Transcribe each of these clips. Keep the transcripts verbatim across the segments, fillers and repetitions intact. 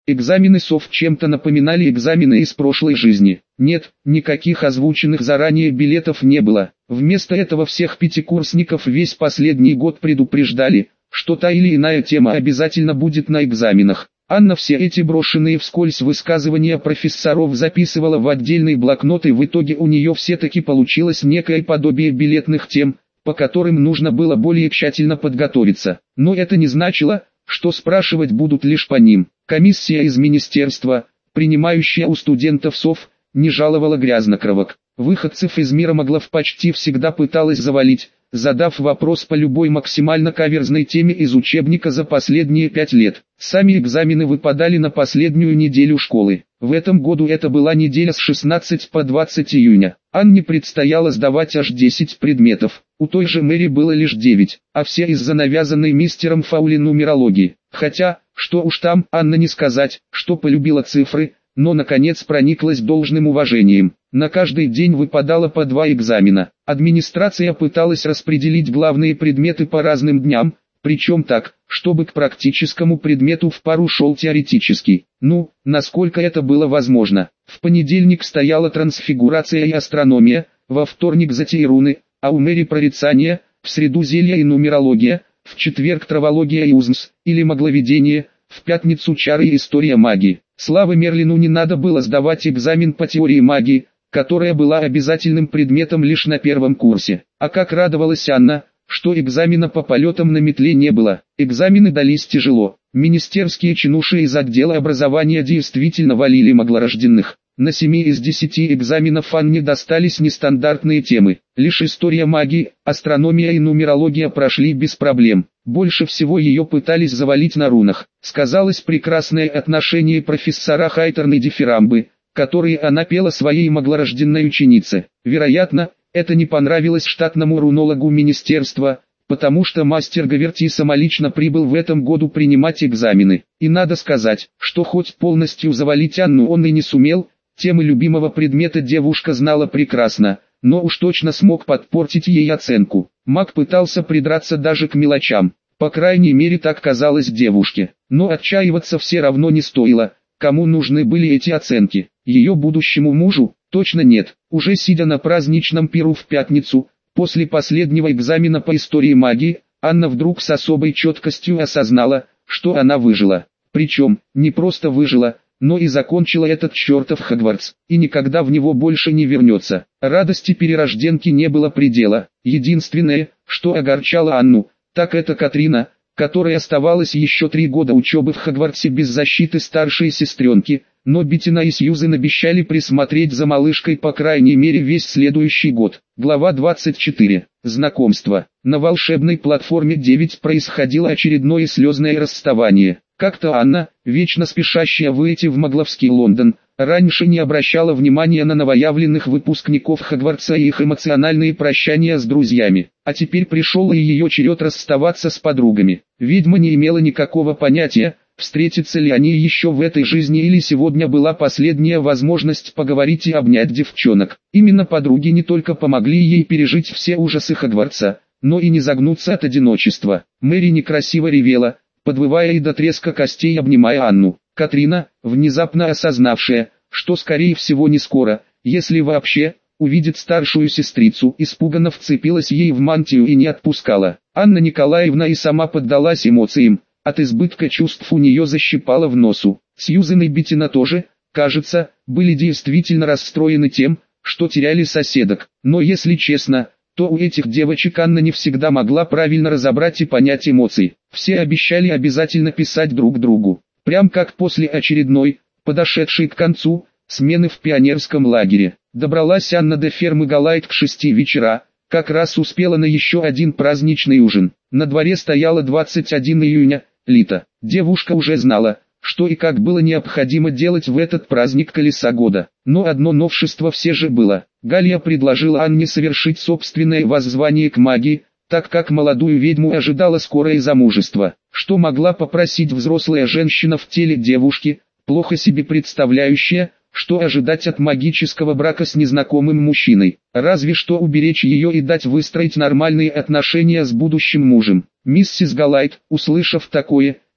Экзамены СОВ чем-то напоминали экзамены из прошлой жизни. Нет, никаких озвученных заранее билетов не было. Вместо этого всех пятикурсников весь последний год предупреждали, что та или иная тема обязательно будет на экзаменах. Анна все эти брошенные вскользь высказывания профессоров записывала в отдельный блокнот, и в итоге у нее все-таки получилось некое подобие билетных тем, по которым нужно было более тщательно подготовиться. Но это не значило, что спрашивать будут лишь по ним. Комиссия из министерства, принимающая у студентов СОВ, не жаловала грязнокровок. Выходцев из мира Моглов почти всегда пыталась завалить, задав вопрос по любой максимально каверзной теме из учебника за последние пять лет. Сами экзамены выпадали на последнюю неделю школы. В этом году это была неделя с шестнадцатого по двадцатое июня. Анне предстояло сдавать аж десять предметов. У той же Мэри было лишь девять, а все из-за навязанной мистером Фаули нумерологии. Хотя, что уж там, Анна не сказать, что полюбила цифры, но наконец прониклась должным уважением. На каждый день выпадало по два экзамена. Администрация пыталась распределить главные предметы по разным дням, причем так, чтобы к практическому предмету в пару шел теоретический. Ну, насколько это было возможно. В понедельник стояла трансфигурация и астрономия, во вторник затеи руны, а у Мэри прорицание, в среду зелья и нумерология, в четверг травология и узнс, или магловедение, в пятницу чары и история магии. Слава Мерлину не надо было сдавать экзамен по теории магии, которая была обязательным предметом лишь на первом курсе. А как радовалась Анна, что экзамена по полетам на метле не было. Экзамены дались тяжело. Министерские чинуши из отдела образования действительно валили маглорожденных. На семи из десяти экзаменов Анне достались нестандартные темы. Лишь история магии, астрономия и нумерология прошли без проблем. Больше всего ее пытались завалить на рунах. Сказалось прекрасное отношение профессора Хайтерной дифирамбы, которые она пела своей маглорожденной ученице. Вероятно, это не понравилось штатному рунологу министерства, потому что мастер Гаверти самолично прибыл в этом году принимать экзамены. И надо сказать, что хоть полностью завалить Анну он и не сумел, темы любимого предмета девушка знала прекрасно, но уж точно смог подпортить ей оценку. Маг пытался придраться даже к мелочам, по крайней мере так казалось девушке. Но отчаиваться все равно не стоило. Кому нужны были эти оценки? Ее будущему мужу? Точно нет. Уже сидя на праздничном пиру в пятницу, после последнего экзамена по истории магии, Анна вдруг с особой четкостью осознала, что она выжила. Причем, не просто выжила, но и закончила этот чертов Хогвартс, и никогда в него больше не вернется. Радости перерожденки не было предела. Единственное, что огорчало Анну, так это Катрина, которой оставалось еще три года учебы в Хогвартсе без защиты старшей сестренки, но Беттина и Сьюзен обещали присмотреть за малышкой по крайней мере весь следующий год. Глава двадцать четыре. Знакомство. На волшебной платформе девять происходило очередное слезное расставание. Как-то Анна, вечно спешащая выйти в Магловский Лондон, раньше не обращала внимания на новоявленных выпускников Хогвартса и их эмоциональные прощания с друзьями. А теперь пришел и ее черед расставаться с подругами. Ведьма не имела никакого понятия, встретятся ли они еще в этой жизни или сегодня была последняя возможность поговорить и обнять девчонок. Именно подруги не только помогли ей пережить все ужасы Хогвартса, но и не загнуться от одиночества. Мэри некрасиво ревела, подвывая и до треска костей обнимая Анну. Катрина, внезапно осознавшая, что скорее всего не скоро, если вообще, увидит старшую сестрицу, испуганно вцепилась ей в мантию и не отпускала. Анна Николаевна и сама поддалась эмоциям, от избытка чувств у нее защипало в носу. Сьюзен и Беттина тоже, кажется, были действительно расстроены тем, что теряли соседок. Но если честно, то у этих девочек Анна не всегда могла правильно разобрать и понять эмоции. Все обещали обязательно писать друг другу. Прям как после очередной, подошедшей к концу, смены в пионерском лагере. Добралась Анна до фермы Галайт к шести вечера, как раз успела на еще один праздничный ужин. На дворе стояло двадцать первое июня, лето. Девушка уже знала, что и как было необходимо делать в этот праздник колеса года. Но одно новшество все же было. Галия предложила Анне совершить собственное воззвание к магии, так как молодую ведьму ожидало скорое замужество. Что могла попросить взрослая женщина в теле девушки, плохо себе представляющая, что ожидать от магического брака с незнакомым мужчиной? Разве что уберечь ее и дать выстроить нормальные отношения с будущим мужем. Миссис Галайт, услышав такое,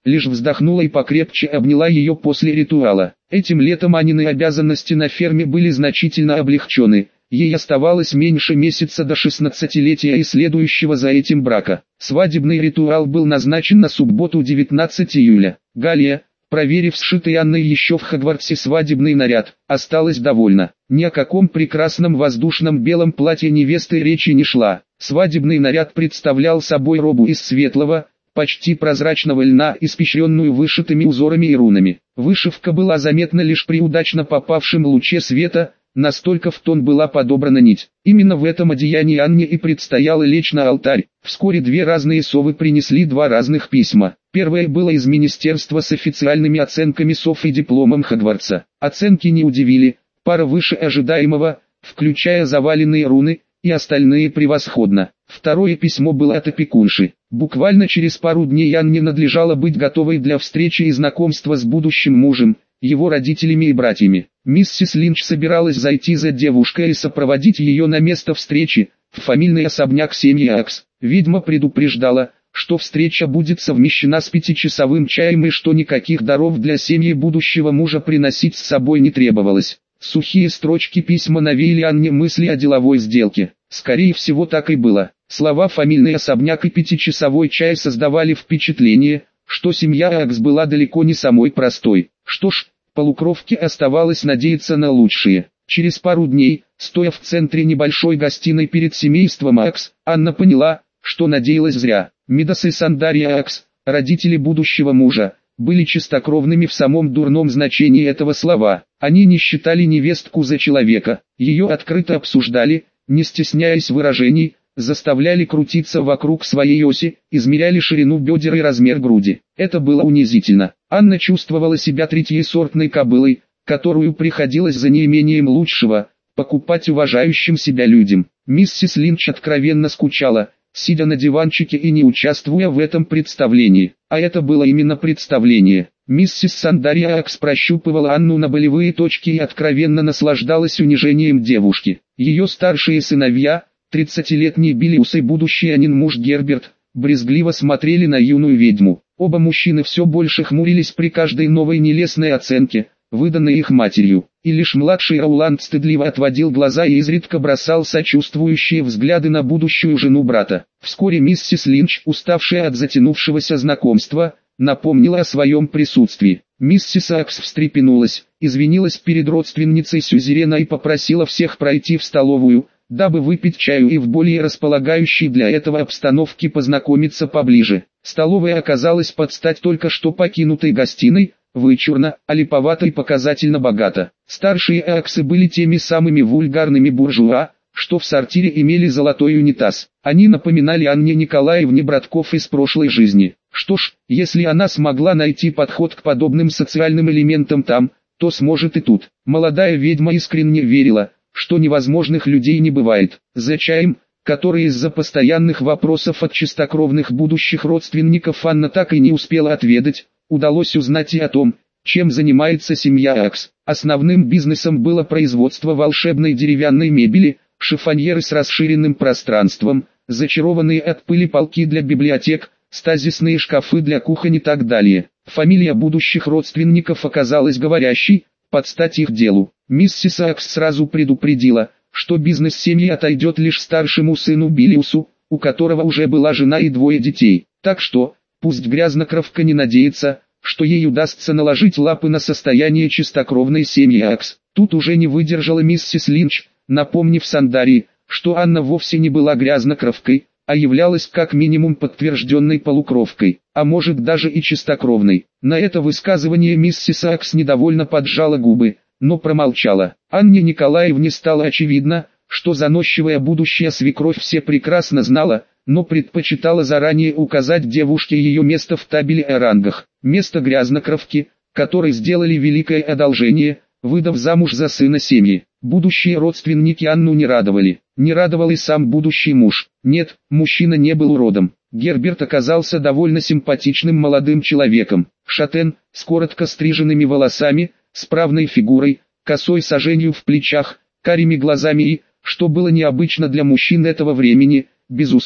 лишь вздохнула и покрепче обняла ее после ритуала. Этим летом Анины обязанности на ферме были значительно облегчены. Ей оставалось меньше месяца до шестнадцатилетия и следующего за этим брака. Свадебный ритуал был назначен на субботу девятнадцатого июля. Галия, проверив сшитый Анной еще в Хогвартсе свадебный наряд, осталась довольна. Ни о каком прекрасном воздушном белом платье невесты речи не шла. Свадебный наряд представлял собой робу из светлого, почти прозрачного льна, испещренную вышитыми узорами и рунами. Вышивка была заметна лишь при удачно попавшем луче света, настолько в тон была подобрана нить. Именно в этом одеянии Анне и предстояло лечь на алтарь. Вскоре две разные совы принесли два разных письма. Первое было из министерства с официальными оценками сов и дипломом Хогвартса. Оценки не удивили, пара выше ожидаемого, включая заваленные руны, и остальные превосходно. Второе письмо было от опекунши. Буквально через пару дней Анне надлежало быть готовой для встречи и знакомства с будущим мужем, его родителями и братьями. Миссис Линч собиралась зайти за девушкой и сопроводить ее на место встречи, в фамильный особняк семьи Акс. Ведьма предупреждала, что встреча будет совмещена с пятичасовым чаем и что никаких даров для семьи будущего мужа приносить с собой не требовалось. Сухие строчки письма навеяли Анне мысли о деловой сделке. Скорее всего, так и было. Слова «фамильный особняк» и «пятичасовой чай» создавали впечатление, что семья Акс была далеко не самой простой. Что ж, полукровке оставалось надеяться на лучшее. Через пару дней, стоя в центре небольшой гостиной перед семейством Акс, Анна поняла, что надеялась зря. Мидас и Сандария Акс, родители будущего мужа, были чистокровными в самом дурном значении этого слова. Они не считали невестку за человека, ее открыто обсуждали, не стесняясь выражений, заставляли крутиться вокруг своей оси, измеряли ширину бедер и размер груди. Это было унизительно. Анна чувствовала себя третьесортной кобылой, которую приходилось за неимением лучшего покупать уважающим себя людям. Миссис Линч откровенно скучала, сидя на диванчике и не участвуя в этом представлении. А это было именно представление. Миссис Сандария Акс прощупывала Анну на болевые точки и откровенно наслаждалась унижением девушки. Ее старшие сыновья, тридцатилетний Биллиус и будущий Анин муж Герберт, брезгливо смотрели на юную ведьму. Оба мужчины все больше хмурились при каждой новой нелестной оценке, выданной их матерью, и лишь младший Роуланд стыдливо отводил глаза и изредка бросал сочувствующие взгляды на будущую жену брата. Вскоре миссис Линч, уставшая от затянувшегося знакомства, напомнила о своем присутствии. Миссис Акс встрепенулась, извинилась перед родственницей Сюзерена и попросила всех пройти в столовую, дабы выпить чаю и в более располагающей для этого обстановке познакомиться поближе. Столовая оказалась под стать только что покинутой гостиной, вычурно, а липовато и показательно богато. Старшие Аксы были теми самыми вульгарными буржуа, что в сортире имели золотой унитаз. Они напоминали Анне Николаевне братков из прошлой жизни. Что ж, если она смогла найти подход к подобным социальным элементам там, то сможет и тут. Молодая ведьма искренне верила, что невозможных людей не бывает. За чаем, который из-за постоянных вопросов от чистокровных будущих родственников Анна так и не успела отведать, удалось узнать и о том, чем занимается семья Акс. Основным бизнесом было производство волшебной деревянной мебели, шифоньеры с расширенным пространством, зачарованные от пыли полки для библиотек, стазисные шкафы для кухонь и так далее. Фамилия будущих родственников оказалась говорящей, под стать их делу. Миссис Акс сразу предупредила, что бизнес семьи отойдет лишь старшему сыну Биллиусу, у которого уже была жена и двое детей. Так что, пусть грязнокровка не надеется, что ей удастся наложить лапы на состояние чистокровной семьи Акс. Тут уже не выдержала миссис Линч, напомнив Сандарии, что Анна вовсе не была грязнокровкой, а являлась как минимум подтвержденной полукровкой, а может даже и чистокровной. На это высказывание миссис Акс недовольно поджала губы, но промолчала. Анне Николаевне стало очевидно, что заносчивая будущая свекровь все прекрасно знала, но предпочитала заранее указать девушке ее место в табеле о рангах. Место грязнокровки, которой сделали великое одолжение, выдав замуж за сына семьи. Будущие родственники Анну не радовали. Не радовал и сам будущий муж. Нет, мужчина не был уродом. Герберт оказался довольно симпатичным молодым человеком. Шатен, с коротко стриженными волосами, справной фигурой, косой саженью в плечах, карими глазами и, что было необычно для мужчин этого времени, без усов,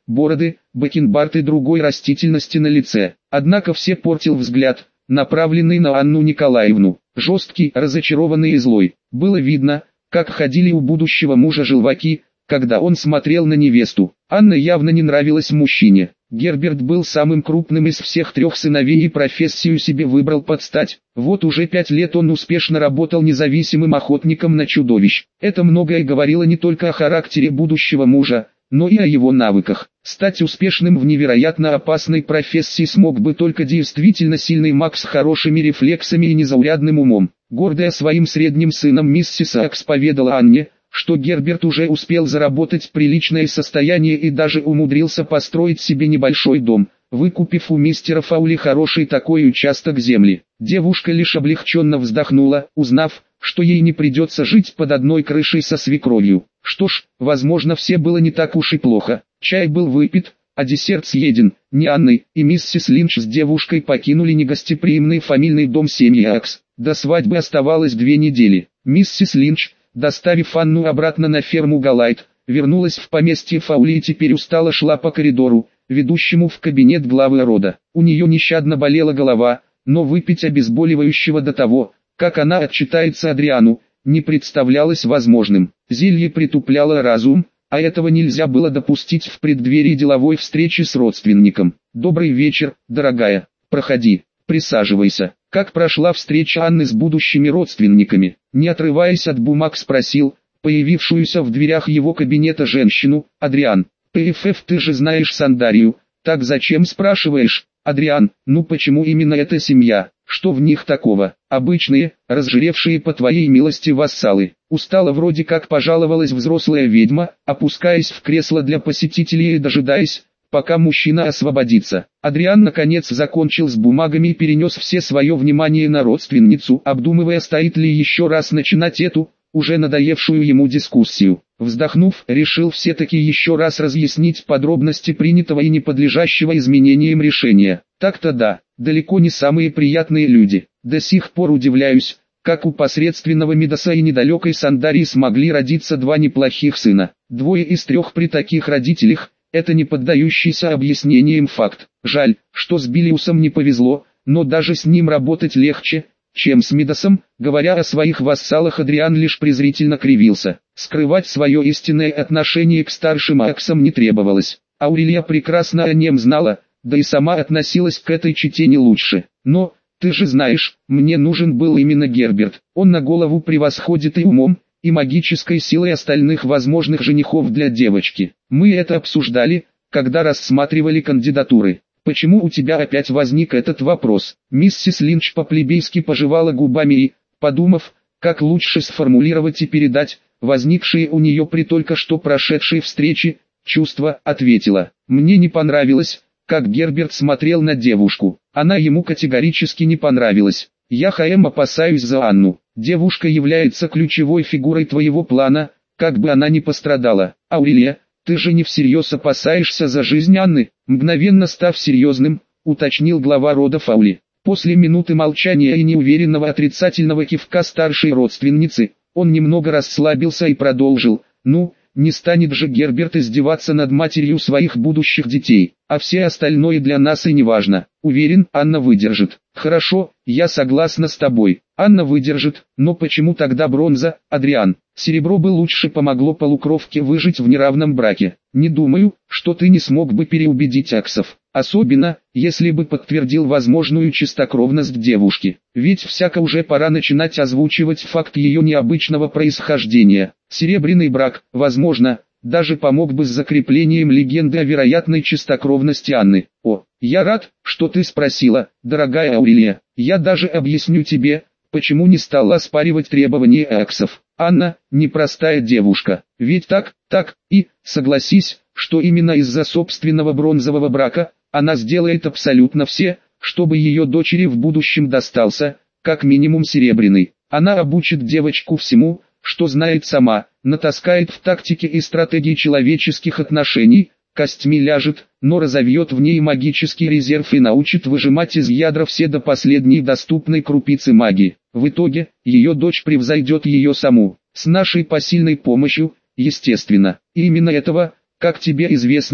бороды, бакенбард и другой растительности на лице. Однако все портил взгляд, направленный на Анну Николаевну. Жесткий, разочарованный и злой. Было видно, как ходили у будущего мужа желваки, когда он смотрел на невесту. Анна явно не нравилась мужчине. Герберт был самым крупным из всех трех сыновей и профессию себе выбрал под стать. Вот уже пять лет он успешно работал независимым охотником на чудовищ. Это многое говорило не только о характере будущего мужа, но и о его навыках. Стать успешным в невероятно опасной профессии смог бы только действительно сильный маг с хорошими рефлексами и незаурядным умом. Гордая своим средним сыном миссис Акс поведала Анне, что Герберт уже успел заработать приличное состояние и даже умудрился построить себе небольшой дом, выкупив у мистера Фаули хороший такой участок земли. Девушка лишь облегченно вздохнула, узнав, что ей не придется жить под одной крышей со свекровью. Что ж, возможно, все было не так уж и плохо. Чай был выпит, а десерт съеден. Ни Анны и миссис Линч с девушкой покинули негостеприимный фамильный дом семьи Акс. До свадьбы оставалось две недели. Миссис Линч, доставив Анну обратно на ферму Галайт, вернулась в поместье Фаули и теперь устало шла по коридору, ведущему в кабинет главы рода. У нее нещадно болела голова, но выпить обезболивающего до того, как она отчитается Адриану, не представлялось возможным. Зелье притупляло разум, а этого нельзя было допустить в преддверии деловой встречи с родственником. «Добрый вечер, дорогая. Проходи, присаживайся». Как прошла встреча Анны с будущими родственниками? Не отрываясь от бумаг, спросил появившуюся в дверях его кабинета женщину. «Адриан, ПФФ, ты же знаешь Сандарию, так зачем спрашиваешь?» «Адриан, ну почему именно эта семья? Что в них такого? Обычные, разжиревшие по твоей милости вассалы». Устала вроде как пожаловалась взрослая ведьма, опускаясь в кресло для посетителей и дожидаясь, пока мужчина освободится. Адриан наконец закончил с бумагами и перенес все свое внимание на родственницу, обдумывая, стоит ли еще раз начинать эту, уже надоевшую ему дискуссию. Вздохнув, решил все-таки еще раз разъяснить подробности принятого и не подлежащего изменениям решения. Так-то да, далеко не самые приятные люди. До сих пор удивляюсь, как у посредственного Мидаса и недалекой Сандарии смогли родиться два неплохих сына. Двое из трех при таких родителях – это не поддающийся объяснениям факт. Жаль, что с Билиусом не повезло, но даже с ним работать легче, чем с Мидасом. Говоря о своих вассалах, Адриан лишь презрительно кривился. Скрывать свое истинное отношение к старшим Аксам не требовалось. Аурелия прекрасно о нем знала, да и сама относилась к этой чете не лучше. Но, ты же знаешь, мне нужен был именно Герберт. Он на голову превосходит и умом, и магической силой остальных возможных женихов для девочки. Мы это обсуждали, когда рассматривали кандидатуры. Почему у тебя опять возник этот вопрос? Миссис Линч по-плебейски пожевала губами и, подумав, как лучше сформулировать и передать возникшие у нее при только что прошедшей встрече чувства, ответила. Мне не понравилось, как Герберт смотрел на девушку. Она ему категорически не понравилась. Я ХМ опасаюсь за Анну. Девушка является ключевой фигурой твоего плана, как бы она ни пострадала. Аурелия, ты же не всерьез опасаешься за жизнь Анны? Мгновенно став серьезным, уточнил глава рода Фаули. После минуты молчания и неуверенного отрицательного кивка старшей родственницы, он немного расслабился и продолжил. Ну, не станет же Герберт издеваться над матерью своих будущих детей, а все остальное для нас и не важно. Уверен, Анна выдержит. Хорошо, я согласна с тобой. Анна выдержит, но почему тогда бронза, Адриан? Серебро бы лучше помогло полукровке выжить в неравном браке. Не думаю, что ты не смог бы переубедить Аксов. Особенно, если бы подтвердил возможную чистокровность девушки. Ведь всяко уже пора начинать озвучивать факт ее необычного происхождения. Серебряный брак, возможно, даже помог бы с закреплением легенды о вероятной чистокровности Анны. О, я рад, что ты спросила, дорогая Аурелия. Я даже объясню тебе, почему не стал оспаривать требования Аксов. Анна – непростая девушка. Ведь так, так, и, согласись, что именно из-за собственного бронзового брака, она сделает абсолютно все, чтобы ее дочери в будущем достался, как минимум серебряный. Она обучит девочку всему, что знает сама, натаскает в тактике и стратегии человеческих отношений, костьми ляжет, но разовьет в ней магический резерв и научит выжимать из ядра все до последней доступной крупицы магии. В итоге, ее дочь превзойдет ее саму, с нашей посильной помощью, естественно. И именно этого, как тебе известно,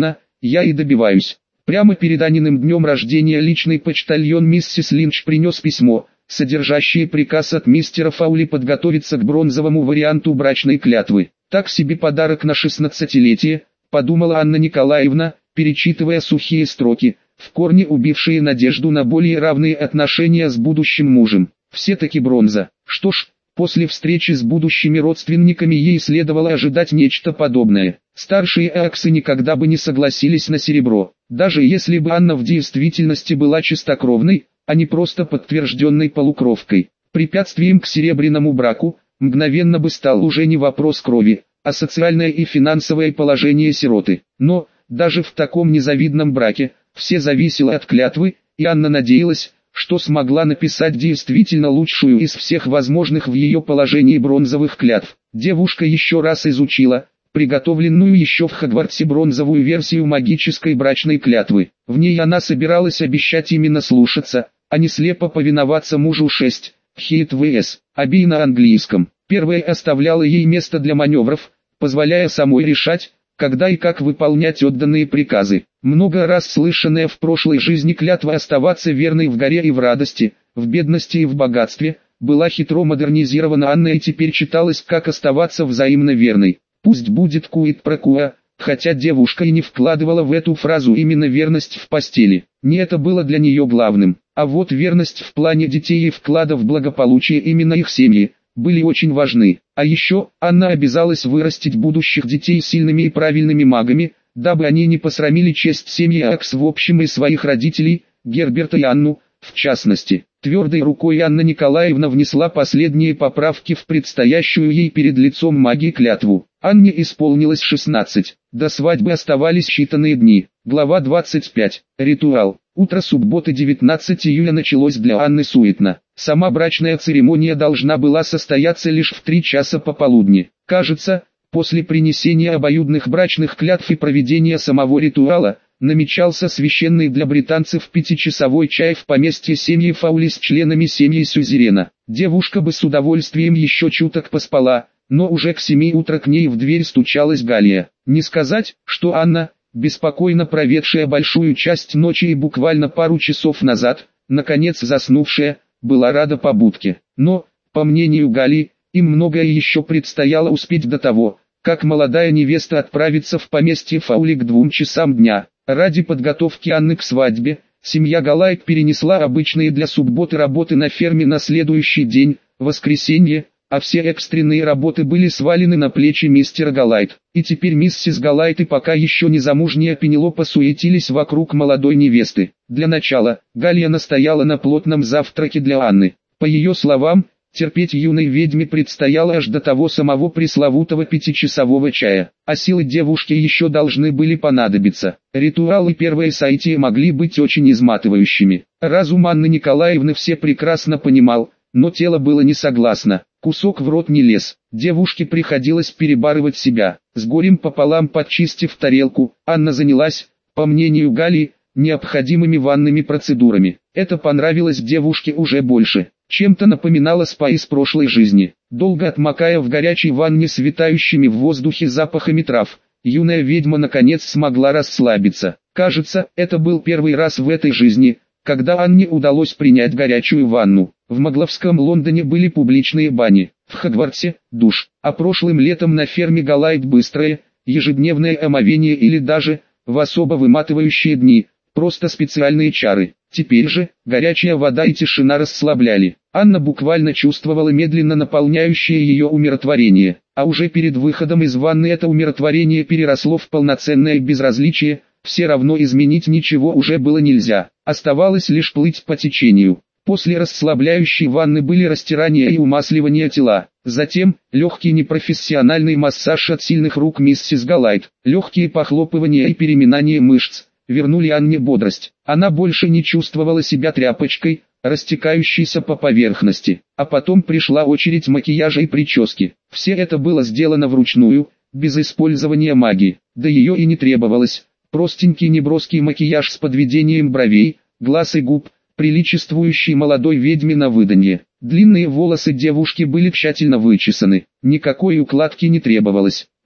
я и добиваюсь. Прямо перед Анниным днем рождения личный почтальон миссис Линч принес письмо, содержащее приказ от мистера Фаули подготовиться к бронзовому варианту брачной клятвы. Так себе подарок на шестнадцатилетие, подумала Анна Николаевна, перечитывая сухие строки, в корне убившие надежду на более равные отношения с будущим мужем. Все-таки бронза. Что ж, после встречи с будущими родственниками ей следовало ожидать нечто подобное. Старшие Аксы никогда бы не согласились на серебро, даже если бы Анна в действительности была чистокровной, а не просто подтвержденной полукровкой. Препятствием к серебряному браку мгновенно бы стал уже не вопрос крови, а социальное и финансовое положение сироты. Но, даже в таком незавидном браке, все зависело от клятвы, и Анна надеялась, что смогла написать действительно лучшую из всех возможных в ее положении бронзовых клятв. Девушка еще раз изучила приготовленную еще в Хогвартсе бронзовую версию магической брачной клятвы. В ней она собиралась обещать именно слушаться, а не слепо повиноваться мужу. шесть. Хейт vs. Оби на английском. Первая оставляла ей место для маневров, позволяя самой решать, когда и как выполнять отданные приказы. Много раз слышанная в прошлой жизни клятва оставаться верной в горе и в радости, в бедности и в богатстве, была хитро модернизирована Анной и теперь читалась как оставаться взаимно верной. Пусть будет куит про куа, хотя девушка и не вкладывала в эту фразу именно верность в постели. Не это было для нее главным, а вот верность в плане детей и вклада в благополучие именно их семьи были очень важны. А еще, Анна обязалась вырастить будущих детей сильными и правильными магами, дабы они не посрамили честь семьи Акс в общем и своих родителей, Герберта и Анну, в частности. Твердой рукой Анна Николаевна внесла последние поправки в предстоящую ей перед лицом магии клятву. Анне исполнилось шестнадцать, до свадьбы оставались считанные дни. Глава двадцать пять. Ритуал. Утро субботы девятнадцатого июля началось для Анны суетно. Сама брачная церемония должна была состояться лишь в три часа пополудни. Кажется, после принесения обоюдных брачных клятв и проведения самого ритуала, намечался священный для британцев пятичасовой чай в поместье семьи Фаули с членами семьи Сюзерена. Девушка бы с удовольствием еще чуток поспала, но уже к семи утра к ней в дверь стучалась Галия. Не сказать, что Анна, беспокойно проведшая большую часть ночи и буквально пару часов назад, наконец заснувшая, была рада побудке. Но, по мнению Галии, им многое еще предстояло успеть до того, как молодая невеста отправится в поместье Фаули к двум часам дня. Ради подготовки Анны к свадьбе, семья Галайт перенесла обычные для субботы работы на ферме на следующий день, воскресенье, а все экстренные работы были свалены на плечи мистера Галайт. И теперь миссис Галайт и пока еще не замужняя Пенелопа суетились вокруг молодой невесты. Для начала, Галия настояла на плотном завтраке для Анны. По ее словам, терпеть юной ведьме предстояло аж до того самого пресловутого пятичасового чая, а силы девушки еще должны были понадобиться. Ритуал и первое соитие могли быть очень изматывающими. Разум Анны Николаевны все прекрасно понимал, но тело было не согласно. Кусок в рот не лез. Девушке приходилось перебарывать себя. С горем пополам подчистив тарелку, Анна занялась, по мнению Галии, необходимыми ванными процедурами. Это понравилось девушке уже больше. Чем-то напоминало спа из прошлой жизни. Долго отмокая в горячей ванне с витающими в воздухе запахами трав, юная ведьма наконец смогла расслабиться. Кажется, это был первый раз в этой жизни, когда Анне удалось принять горячую ванну. В Магловском Лондоне были публичные бани, в Хогвартсе – душ, а прошлым летом на ферме Галайт быстрое, ежедневное омовение или даже, в особо выматывающие дни, просто специальные чары. Теперь же, горячая вода и тишина расслабляли. Анна буквально чувствовала медленно наполняющее ее умиротворение, а уже перед выходом из ванны это умиротворение переросло в полноценное безразличие, все равно изменить ничего уже было нельзя, оставалось лишь плыть по течению. После расслабляющей ванны были растирание и умасливание тела, затем, легкий непрофессиональный массаж от сильных рук миссис Галайт, легкие похлопывания и переминание мышц вернули Анне бодрость. Она больше не чувствовала себя тряпочкой, растекающейся по поверхности. А потом пришла очередь макияжа и прически. Все это было сделано вручную, без использования магии. Да ее и не требовалось. Простенький неброский макияж с подведением бровей, глаз и губ, приличествующий молодой ведьме на выданье. Длинные волосы девушки были тщательно вычесаны. Никакой укладки не требовалось.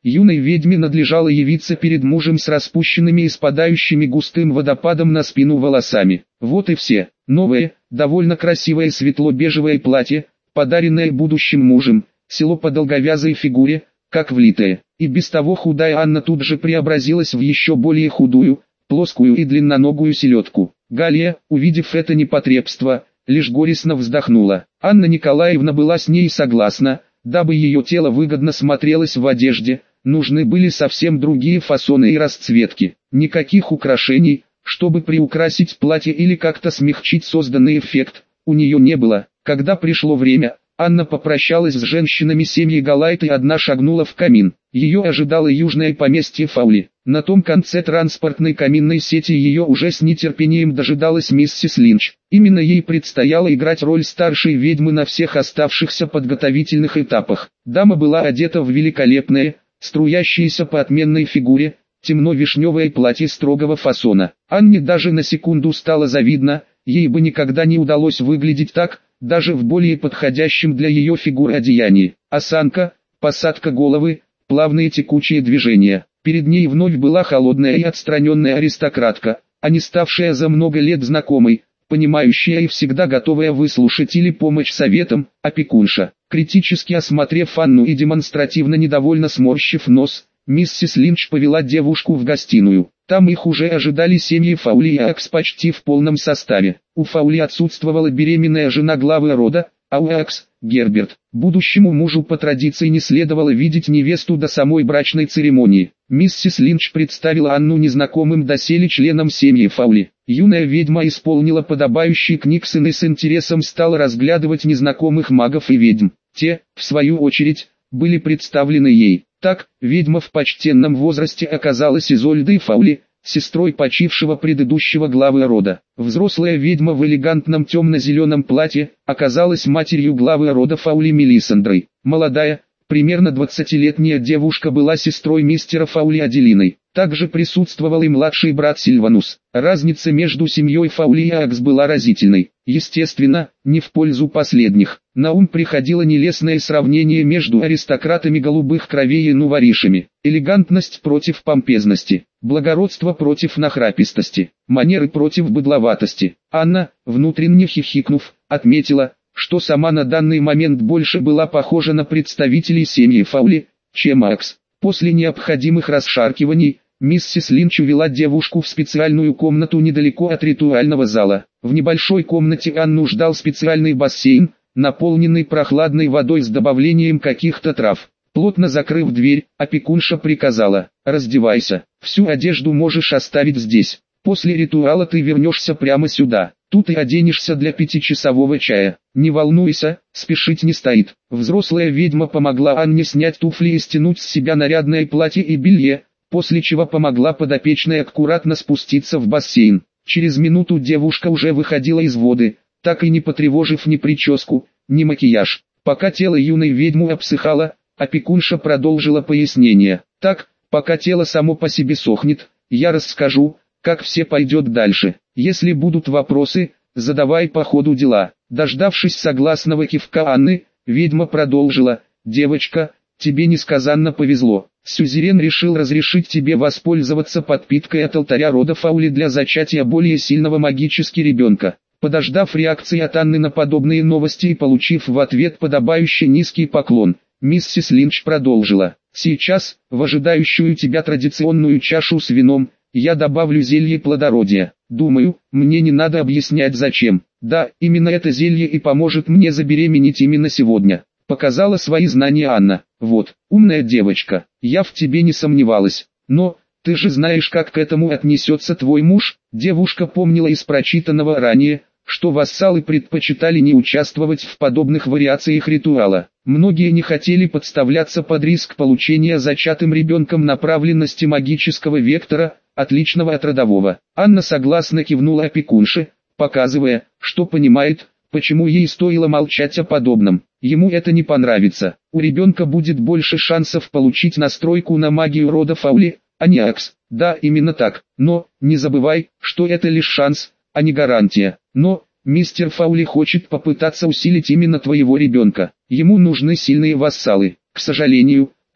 Юной ведьме надлежало явиться перед мужем с распущенными и спадающими густым водопадом на спину волосами. Вот и все. Новое, довольно красивое светло-бежевое платье, подаренное будущим мужем, село по долговязой фигуре, как влитое. И без того худая Анна тут же преобразилась в еще более худую, плоскую и длинноногую селедку. Галия, увидев это непотребство, лишь горестно вздохнула. Анна Николаевна была с ней согласна, дабы ее тело выгодно смотрелось в одежде, нужны были совсем другие фасоны и расцветки. Никаких украшений, чтобы приукрасить платье или как-то смягчить созданный эффект, у нее не было. Когда пришло время, Анна попрощалась с женщинами семьи Галайт и одна шагнула в камин. Ее ожидало южное поместье Фаули. На том конце транспортной каминной сети ее уже с нетерпением дожидалась миссис Линч. Именно ей предстояло играть роль старшей ведьмы на всех оставшихся подготовительных этапах. Дама была одета в великолепное, струящееся по отменной фигуре, темно-вишневое платье строгого фасона. Анне даже на секунду стало завидно, ей бы никогда не удалось выглядеть так, даже в более подходящем для ее фигуры одеянии. Осанка, посадка головы, плавные текучие движения. Перед ней вновь была холодная и отстраненная аристократка, а не ставшая за много лет знакомой, понимающая и всегда готовая выслушать или помочь советам, опекунша. Критически осмотрев Анну и демонстративно недовольно сморщив нос, миссис Линч повела девушку в гостиную. Там их уже ожидали семьи Фаули и Акс почти в полном составе. У Фаули отсутствовала беременная жена главы рода, а у Акс – Герберт. Будущему мужу по традиции не следовало видеть невесту до самой брачной церемонии. Миссис Линч представила Анну незнакомым доселе членам семьи Фаули. Юная ведьма исполнила подобающий книгсон и с интересом стала разглядывать незнакомых магов и ведьм. Те, в свою очередь, были представлены ей. Так, ведьма в почтенном возрасте оказалась Изольдой Фаули, сестрой почившего предыдущего главы рода. Взрослая ведьма в элегантном темно-зеленом платье оказалась матерью главы рода Фаули Мелисандрой. Молодая, примерно двадцатилетняя девушка была сестрой мистера Фаули Аделиной. Также присутствовал и младший брат Сильванус. Разница между семьей Фаули и Акс была разительной. Естественно, не в пользу последних. На ум приходило нелестное сравнение между аристократами голубых кровей и нуворишами. Элегантность против помпезности, благородство против нахрапистости, манеры против быдловатости. Анна, внутренне хихикнув, отметила, что сама на данный момент больше была похожа на представителей семьи Фаули, чем Акс. После необходимых расшаркиваний, миссис Линч увела девушку в специальную комнату недалеко от ритуального зала. В небольшой комнате Анну ждал специальный бассейн, наполненный прохладной водой с добавлением каких-то трав. Плотно закрыв дверь, опекунша приказала: «Раздевайся, всю одежду можешь оставить здесь. После ритуала ты вернешься прямо сюда. Тут и оденешься для пятичасового чая. Не волнуйся, спешить не стоит». Взрослая ведьма помогла Анне снять туфли и стянуть с себя нарядное платье и белье, после чего помогла подопечной аккуратно спуститься в бассейн. Через минуту девушка уже выходила из воды, так и не потревожив ни прическу, ни макияж. Пока тело юной ведьмы обсыхало, опекунша продолжила пояснение. «Так, пока тело само по себе сохнет, я расскажу, как все пойдет дальше. Если будут вопросы, задавай по ходу дела». Дождавшись согласного кивка Анны, ведьма продолжила: «Девочка, тебе несказанно повезло. Сюзерен решил разрешить тебе воспользоваться подпиткой от алтаря рода Фаули для зачатия более сильного магически ребенка». Подождав реакции от Анны на подобные новости и получив в ответ подобающий низкий поклон, миссис Линч продолжила: «Сейчас, в ожидающую тебя традиционную чашу с вином, я добавлю зелье плодородия. Думаю, мне не надо объяснять зачем. Да, именно это зелье и поможет мне забеременеть именно сегодня». Показала свои знания Анна. «Вот, умная девочка, я в тебе не сомневалась. Но, ты же знаешь, как к этому отнесется твой муж». Девушка помнила из прочитанного ранее, что вассалы предпочитали не участвовать в подобных вариациях ритуала. Многие не хотели подставляться под риск получения зачатым ребенком направленности магического вектора, отличного от родового. Анна согласно кивнула опекунше, показывая, что понимает, почему ей стоило молчать о подобном. Ему это не понравится. У ребенка будет больше шансов получить настройку на магию рода Фаули, а не Акс. Да, именно так. Но, не забывай, что это лишь шанс, а не гарантия. Но, мистер Фаули хочет попытаться усилить именно твоего ребенка. Ему нужны сильные вассалы. К сожалению,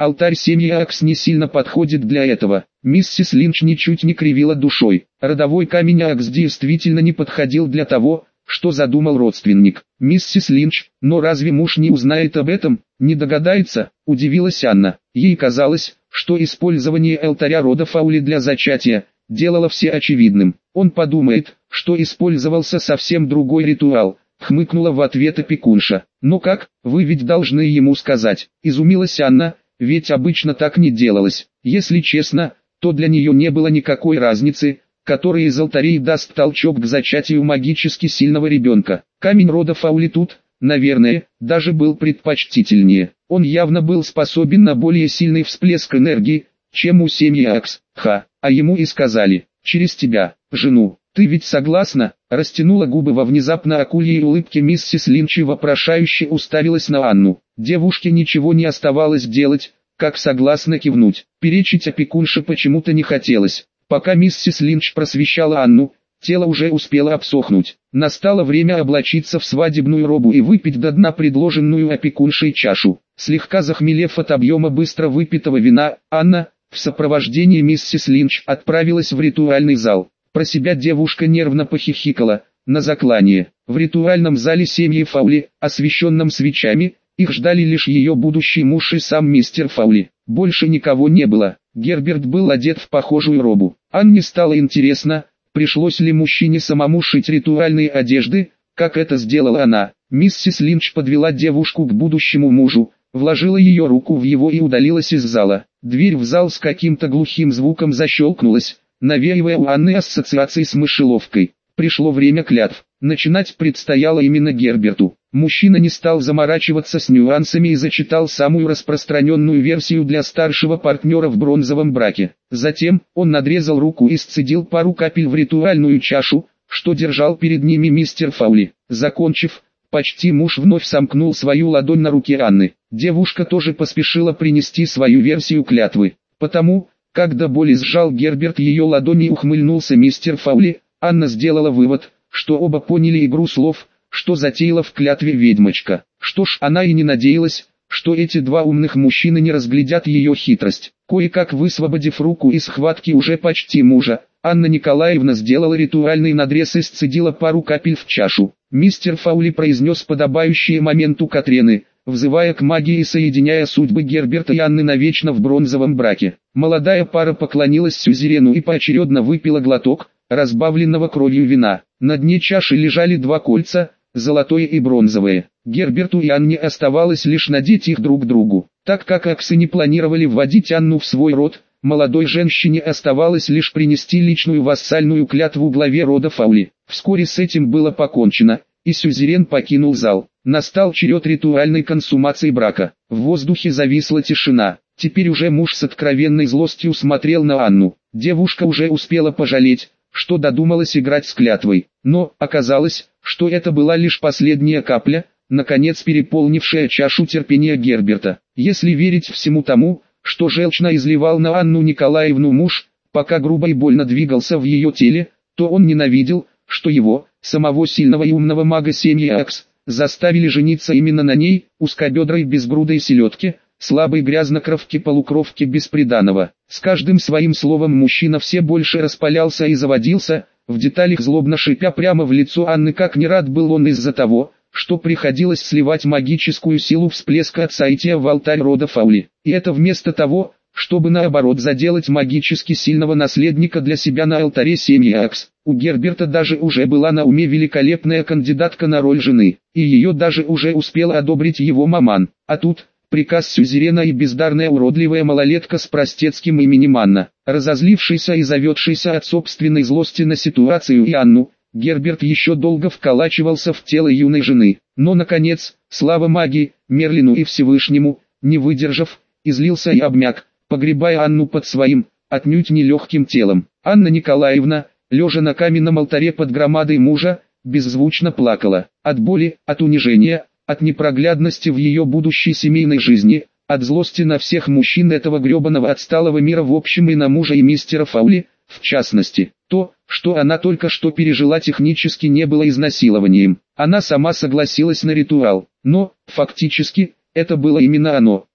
Алтарь семьи Акс не сильно подходит для этого. Миссис Линч ничуть не кривила душой. Родовой камень Акс действительно не подходил для того, что задумал родственник. Миссис Линч, но разве муж не узнает об этом, не догадается, удивилась Анна. Ей казалось, что использование алтаря рода Фаули для зачатия делало все очевидным. Он подумает, что использовался совсем другой ритуал, хмыкнула в ответ опекунша. Но как, вы ведь должны ему сказать, изумилась Анна, ведь обычно так не делалось. Если честно, то для нее не было никакой разницы, который из алтарей даст толчок к зачатию магически сильного ребенка. Камень рода Фаули тут, наверное, даже был предпочтительнее. Он явно был способен на более сильный всплеск энергии, чем у семьи Акс. Ха, а ему и сказали, через тебя, жену. Ты ведь согласна? Растянула губы во внезапно акульей улыбке миссис Линч и вопрошающе уставилась на Анну. Девушке ничего не оставалось делать, как согласно кивнуть. Перечить опекунше почему-то не хотелось. Пока миссис Линч просвещала Анну, тело уже успело обсохнуть. Настало время облачиться в свадебную робу и выпить до дна предложенную опекуншей чашу. Слегка захмелев от объема быстро выпитого вина, Анна, в сопровождении миссис Линч, отправилась в ритуальный зал. Про себя девушка нервно похихикала, на заклание. В ритуальном зале семьи Фаули, освещенном свечами, их ждали лишь ее будущий муж и сам мистер Фаули. Больше никого не было. Герберт был одет в похожую робу. Анне стало интересно, пришлось ли мужчине самому шить ритуальные одежды, как это сделала она. Миссис Линч подвела девушку к будущему мужу, вложила ее руку в его и удалилась из зала. Дверь в зал с каким-то глухим звуком защелкнулась, навеивая у Анны ассоциации с мышеловкой. Пришло время клятв. Начинать предстояло именно Герберту. Мужчина не стал заморачиваться с нюансами и зачитал самую распространенную версию для старшего партнера в бронзовом браке. Затем, он надрезал руку и сцедил пару капель в ритуальную чашу, что держал перед ними мистер Фаули. Закончив, почти муж вновь сомкнул свою ладонь на руке Анны. Девушка тоже поспешила принести свою версию клятвы. Потому, когда боли сжал Герберт ее ладони и ухмыльнулся мистер Фаули, Анна сделала вывод, что оба поняли игру слов, что затеяла в клятве ведьмочка. Что ж, она и не надеялась, что эти два умных мужчины не разглядят ее хитрость. Кое-как высвободив руку из схватки уже почти мужа, Анна Николаевна сделала ритуальный надрез и сцедила пару капель в чашу. Мистер Фаули произнес подобающие моменту Катрены, взывая к магии и соединяя судьбы Герберта и Анны навечно в бронзовом браке. Молодая пара поклонилась сюзерену и поочередно выпила глоток разбавленного кровью вина. На дне чаши лежали два кольца, золотое и бронзовое. Герберту и Анне оставалось лишь надеть их друг другу. Так как Аксы не планировали вводить Анну в свой род, молодой женщине оставалось лишь принести личную вассальную клятву главе рода Фаули. Вскоре с этим было покончено, и сюзерен покинул зал. Настал черед ритуальной консумации брака. В воздухе зависла тишина. Теперь уже муж с откровенной злостью смотрел на Анну. Девушка уже успела пожалеть, что додумалась играть с клятвой. Но оказалось, что это была лишь последняя капля, наконец переполнившая чашу терпения Герберта. Если верить всему тому, что желчно изливал на Анну Николаевну муж, пока грубо и больно двигался в ее теле, то он ненавидел, что его, самого сильного и умного мага семьи Акс, заставили жениться именно на ней, узкобедрой безгрудой селедке, слабой грязнокровке-полукровке бесприданного. С каждым своим словом мужчина все больше распалялся и заводился, в деталях злобно шипя прямо в лицо Анны, как не рад был он из-за того, что приходилось сливать магическую силу всплеска от Саития в алтарь рода Фаули. И это вместо того, чтобы наоборот заделать магически сильного наследника для себя на алтаре семьи Акс. У Герберта даже уже была на уме великолепная кандидатка на роль жены, и ее даже уже успела одобрить его маман. А тут приказ сюзерена и бездарная уродливая малолетка с простецким именем Анна. Разозлившийся и заведшийся от собственной злости на ситуацию и Анну, Герберт еще долго вколачивался в тело юной жены. Но наконец, слава магии, Мерлину и Всевышнему, не выдержав, излился и обмяк, погребая Анну под своим, отнюдь нелегким телом. Анна Николаевна, лежа на каменном алтаре под громадой мужа, беззвучно плакала. От боли, от унижения, от непроглядности в ее будущей семейной жизни, от злости на всех мужчин этого гребаного отсталого мира в общем и на мужа и мистера Фаули, в частности. То, что она только что пережила, технически не было изнасилованием. Она сама согласилась на ритуал, но, фактически, это было именно оно.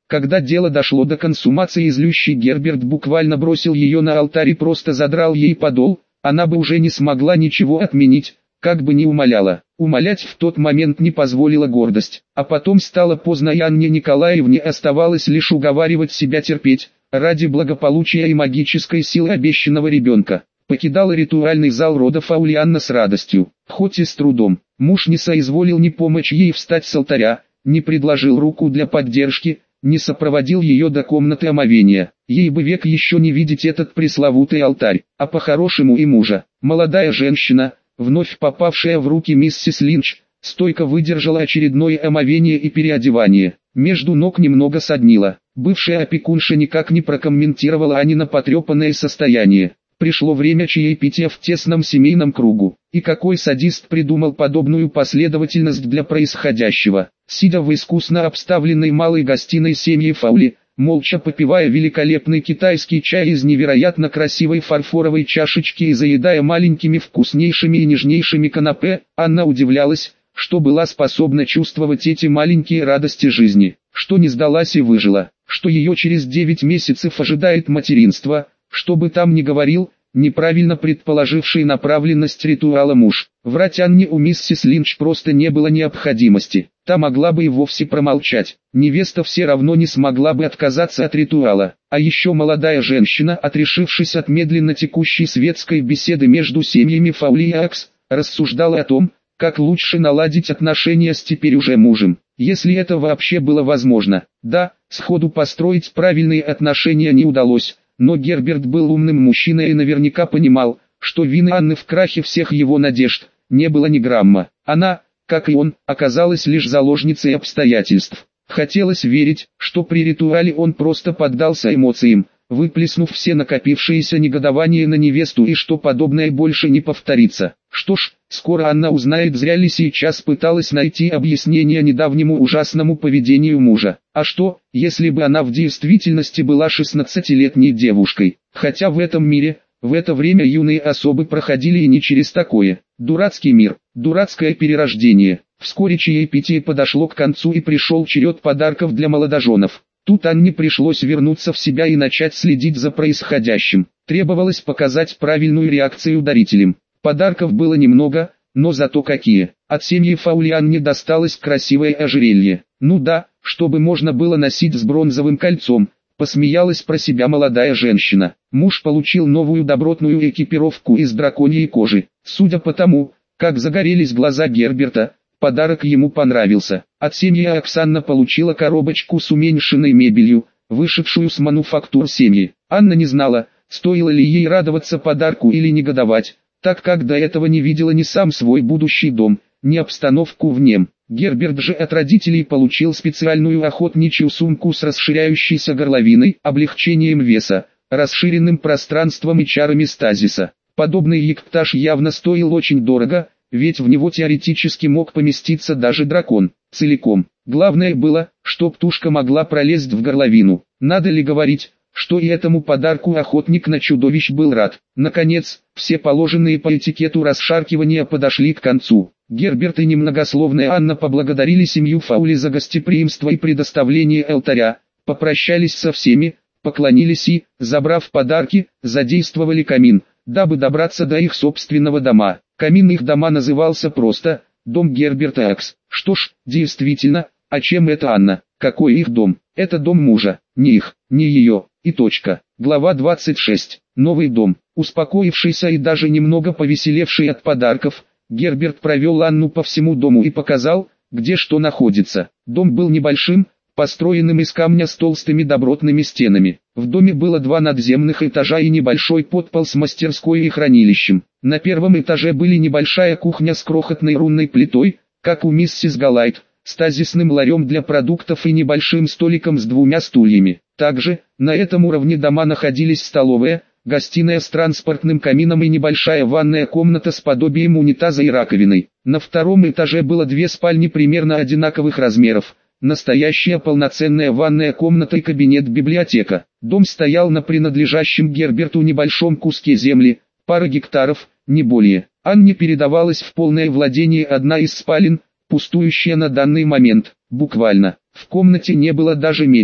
Когда дело дошло до консумации, злющий Герберт буквально бросил ее на алтарь и просто задрал ей подол, она бы уже не смогла ничего отменить, как бы ни умоляла. Умолять в тот момент не позволила гордость. А потом стало поздно, и Анне Николаевне оставалось лишь уговаривать себя терпеть, ради благополучия и магической силы обещанного ребенка. Покидала ритуальный зал рода Фаули Анна с радостью, хоть и с трудом. Муж не соизволил ни помочь ей встать с алтаря, не предложил руку для поддержки, не сопроводил ее до комнаты омовения. Ей бы век еще не видеть этот пресловутый алтарь, а по-хорошему и мужа. Молодая женщина, вновь попавшая в руки миссис Линч, стойко выдержала очередное омовение и переодевание. Между ног немного соднило. Бывшая опекунша никак не прокомментировала Анина потрепанное состояние. Пришло время чаепития в тесном семейном кругу. И какой садист придумал подобную последовательность для происходящего? Сидя в искусно обставленной малой гостиной семьи Фаули, молча попивая великолепный китайский чай из невероятно красивой фарфоровой чашечки и заедая маленькими вкуснейшими и нежнейшими канапе, Анна удивлялась, что была способна чувствовать эти маленькие радости жизни, что не сдалась и выжила, что ее через девять месяцев ожидает материнство. Что бы там ни говорил, неправильно предположивший направленность ритуала муж, врать Анне у миссис Линч просто не было необходимости. Та могла бы и вовсе промолчать. Невеста все равно не смогла бы отказаться от ритуала. А еще молодая женщина, отрешившись от медленно текущей светской беседы между семьями Фаули и Акс, рассуждала о том, как лучше наладить отношения с теперь уже мужем, если это вообще было возможно. Да, сходу построить правильные отношения не удалось. Но Герберт был умным мужчиной и наверняка понимал, что вины Анны в крахе всех его надежд не было ни грамма. Она, как и он, оказалась лишь заложницей обстоятельств. Хотелось верить, что при ритуале он просто поддался эмоциям, выплеснув все накопившиеся негодования на невесту, и что подобное больше не повторится. Что ж, скоро Анна узнает, зря ли сейчас пыталась найти объяснение недавнему ужасному поведению мужа. А что, если бы она в действительности была шестнадцатилетней девушкой? Хотя в этом мире, в это время юные особы проходили и не через такое. Дурацкий мир, дурацкое перерождение. Вскоре чаепитие подошло к концу и пришел черед подарков для молодоженов. Тут Анне пришлось вернуться в себя и начать следить за происходящим. Требовалось показать правильную реакцию дарителям. Подарков было немного, но зато какие. От семьи Фаули Анне досталось красивое ожерелье. Ну да, чтобы можно было носить с бронзовым кольцом, посмеялась про себя молодая женщина. Муж получил новую добротную экипировку из драконьей кожи. Судя по тому, как загорелись глаза Герберта, подарок ему понравился. От семьи Оксана получила коробочку с уменьшенной мебелью, вышедшую с мануфактур семьи. Анна не знала, стоило ли ей радоваться подарку или негодовать, так как до этого не видела ни сам свой будущий дом, ни обстановку в нем. Герберт же от родителей получил специальную охотничью сумку с расширяющейся горловиной, облегчением веса, расширенным пространством и чарами стазиса. Подобный яктаж явно стоил очень дорого, ведь в него теоретически мог поместиться даже дракон, целиком. Главное было, чтоб тушка могла пролезть в горловину. Надо ли говорить, что и этому подарку охотник на чудовищ был рад. Наконец, все положенные по этикету расшаркивания подошли к концу. Герберт и немногословная Анна поблагодарили семью Фаули за гостеприимство и предоставление алтаря, попрощались со всеми, поклонились и, забрав подарки, задействовали камин, дабы добраться до их собственного дома. Камин их дома назывался просто «Дом Герберта Акс». Что ж, действительно, а чем это Анна? Какой их дом? Это дом мужа, не их, не ее, и точка. Глава двадцать шесть. Новый дом. Успокоившийся и даже немного повеселевший от подарков, Герберт провел Анну по всему дому и показал, где что находится. Дом был небольшим, построенным из камня с толстыми добротными стенами. В доме было два надземных этажа и небольшой подпол с мастерской и хранилищем. На первом этаже были небольшая кухня с крохотной рунной плитой, как у миссис Галайт, стазисным ларем для продуктов и небольшим столиком с двумя стульями. Также, на этом уровне дома находились столовая, гостиная с транспортным камином и небольшая ванная комната с подобием унитаза и раковиной. На втором этаже было две спальни примерно одинаковых размеров, настоящая полноценная ванная комната и кабинет-библиотека. Дом стоял на принадлежащем Герберту небольшом куске земли, пара гектаров, не более. Анне передавалась в полное владение одна из спален, пустующая на данный момент, буквально. В комнате не было даже мебели.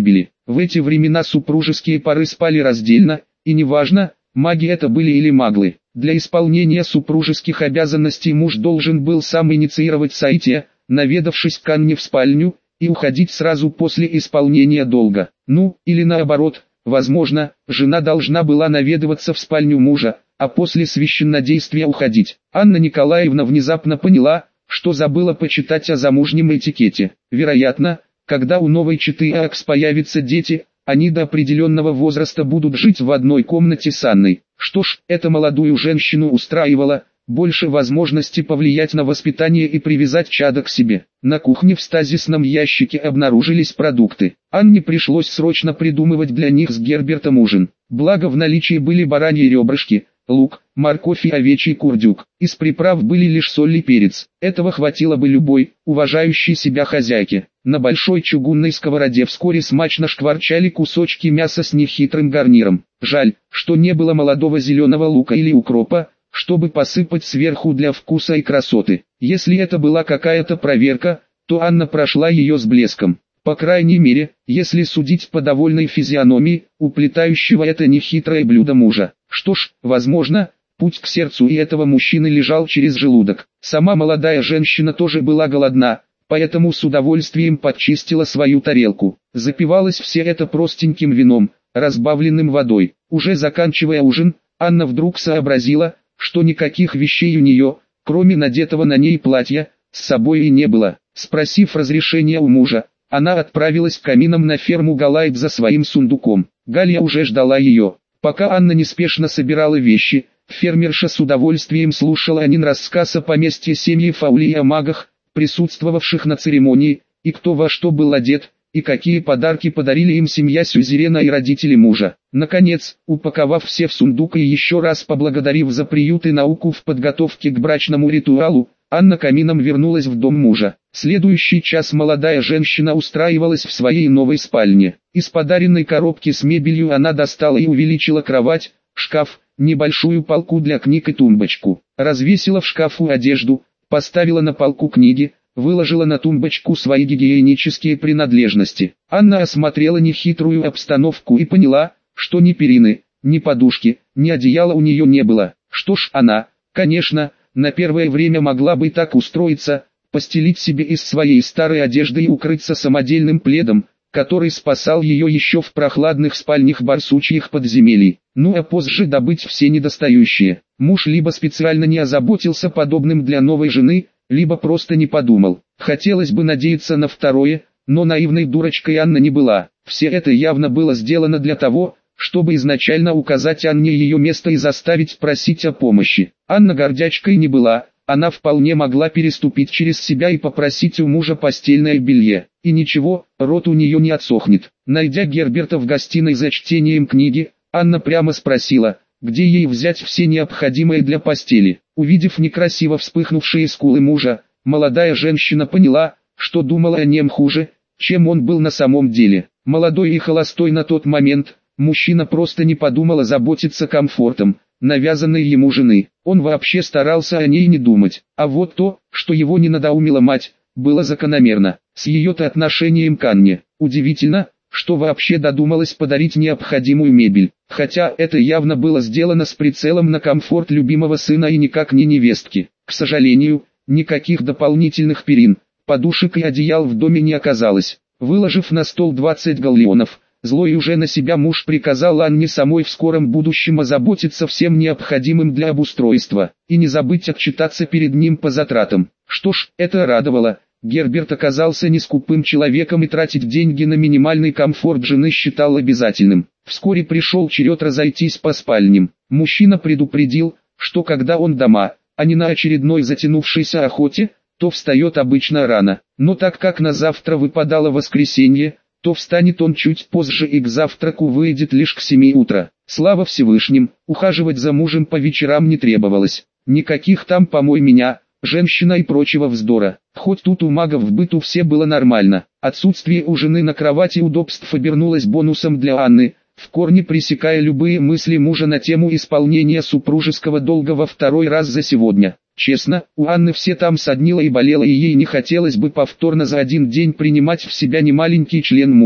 В эти времена супружеские пары спали раздельно, и неважно, маги это были или маглы. Для исполнения супружеских обязанностей муж должен был сам инициировать соитие, наведавшись к Анне в спальню, и уходить сразу после исполнения долга. Ну, или наоборот, возможно, жена должна была наведываться в спальню мужа, а после священнодействия уходить. Анна Николаевна внезапно поняла, что забыла почитать о замужнем этикете. Вероятно, когда у новой четы Акс появятся дети, они до определенного возраста будут жить в одной комнате с Анной. Что ж, это молодую женщину устраивало, больше возможности повлиять на воспитание и привязать чадо к себе. На кухне в стазисном ящике обнаружились продукты. Анне пришлось срочно придумывать для них с Гербертом ужин. Благо в наличии были бараньи ребрышки, лук, морковь и овечий курдюк. Из приправ были лишь соль и перец. Этого хватило бы любой, уважающей себя хозяйке. На большой чугунной сковороде вскоре смачно шкварчали кусочки мяса с нехитрым гарниром. Жаль, что не было молодого зеленого лука или укропа, чтобы посыпать сверху для вкуса и красоты. Если это была какая-то проверка, то Анна прошла ее с блеском. По крайней мере, если судить по довольной физиономии, уплетающего это нехитрое блюдо мужа. Что ж, возможно, путь к сердцу и этого мужчины лежал через желудок. Сама молодая женщина тоже была голодна, поэтому с удовольствием подчистила свою тарелку. Запивалось все это простеньким вином, разбавленным водой. Уже заканчивая ужин, Анна вдруг сообразила, что никаких вещей у нее, кроме надетого на ней платья, с собой и не было. Спросив разрешения у мужа, она отправилась к каминам на ферму Галайд за своим сундуком. Галя уже ждала ее. Пока Анна неспешно собирала вещи, фермерша с удовольствием слушала Анин рассказ о поместье семьи Фаули и о магах, присутствовавших на церемонии, и кто во что был одет, и какие подарки подарили им семья Сюзерена и родители мужа. Наконец, упаковав все в сундук и еще раз поблагодарив за приют и науку в подготовке к брачному ритуалу, Анна камином вернулась в дом мужа. Следующий час молодая женщина устраивалась в своей новой спальне. Из подаренной коробки с мебелью она достала и увеличила кровать, шкаф, небольшую полку для книг и тумбочку. Развесила в шкафу одежду, поставила на полку книги, выложила на тумбочку свои гигиенические принадлежности. Анна осмотрела нехитрую обстановку и поняла, что ни перины, ни подушки, ни одеяла у нее не было. Что ж, она, конечно, на первое время могла бы так устроиться, постелить себе из своей старой одежды и укрыться самодельным пледом, который спасал ее еще в прохладных спальнях барсучьих подземелий. Ну а позже добыть все недостающие. Муж либо специально не озаботился подобным для новой жены, либо просто не подумал. Хотелось бы надеяться на второе, но наивной дурочкой Анна не была. Все это явно было сделано для того, чтобы изначально указать Анне ее место и заставить просить о помощи. Анна гордячкой не была, она вполне могла переступить через себя и попросить у мужа постельное белье. И ничего, рот у нее не отсохнет. Найдя Герберта в гостиной за чтением книги, Анна прямо спросила, где ей взять все необходимое для постели. Увидев некрасиво вспыхнувшие скулы мужа, молодая женщина поняла, что думала о нем хуже, чем он был на самом деле. Молодой и холостой на тот момент, мужчина просто не подумал озаботиться комфортом, навязанной ему жены. Он вообще старался о ней не думать. А вот то, что его не надоумила мать, было закономерно. С ее-то отношением к Анне. Удивительно, что вообще додумалась подарить необходимую мебель. Хотя это явно было сделано с прицелом на комфорт любимого сына и никак не невестки. К сожалению, никаких дополнительных перин, подушек и одеял в доме не оказалось. Выложив на стол двадцать галлеонов, злой уже на себя муж приказал Анне самой в скором будущем озаботиться всем необходимым для обустройства, и не забыть отчитаться перед ним по затратам. Что ж, это радовало. Герберт оказался не скупым человеком и тратить деньги на минимальный комфорт жены считал обязательным. Вскоре пришел черед разойтись по спальням. Мужчина предупредил, что когда он дома, а не на очередной затянувшейся охоте, то встает обычно рано. Но так как на завтра выпадало воскресенье, то встанет он чуть позже и к завтраку выйдет лишь к семи утра. Слава Всевышним, ухаживать за мужем по вечерам не требовалось. Никаких там «помой меня», женщина и прочего вздора. Хоть тут у магов в быту все было нормально. Отсутствие у жены на кровати удобств обернулось бонусом для Анны, в корне пресекая любые мысли мужа на тему исполнения супружеского долга во второй раз за сегодня. Честно, у Анны все там соднило и болело, и ей не хотелось бы повторно за один день принимать в себя немаленький член мужа.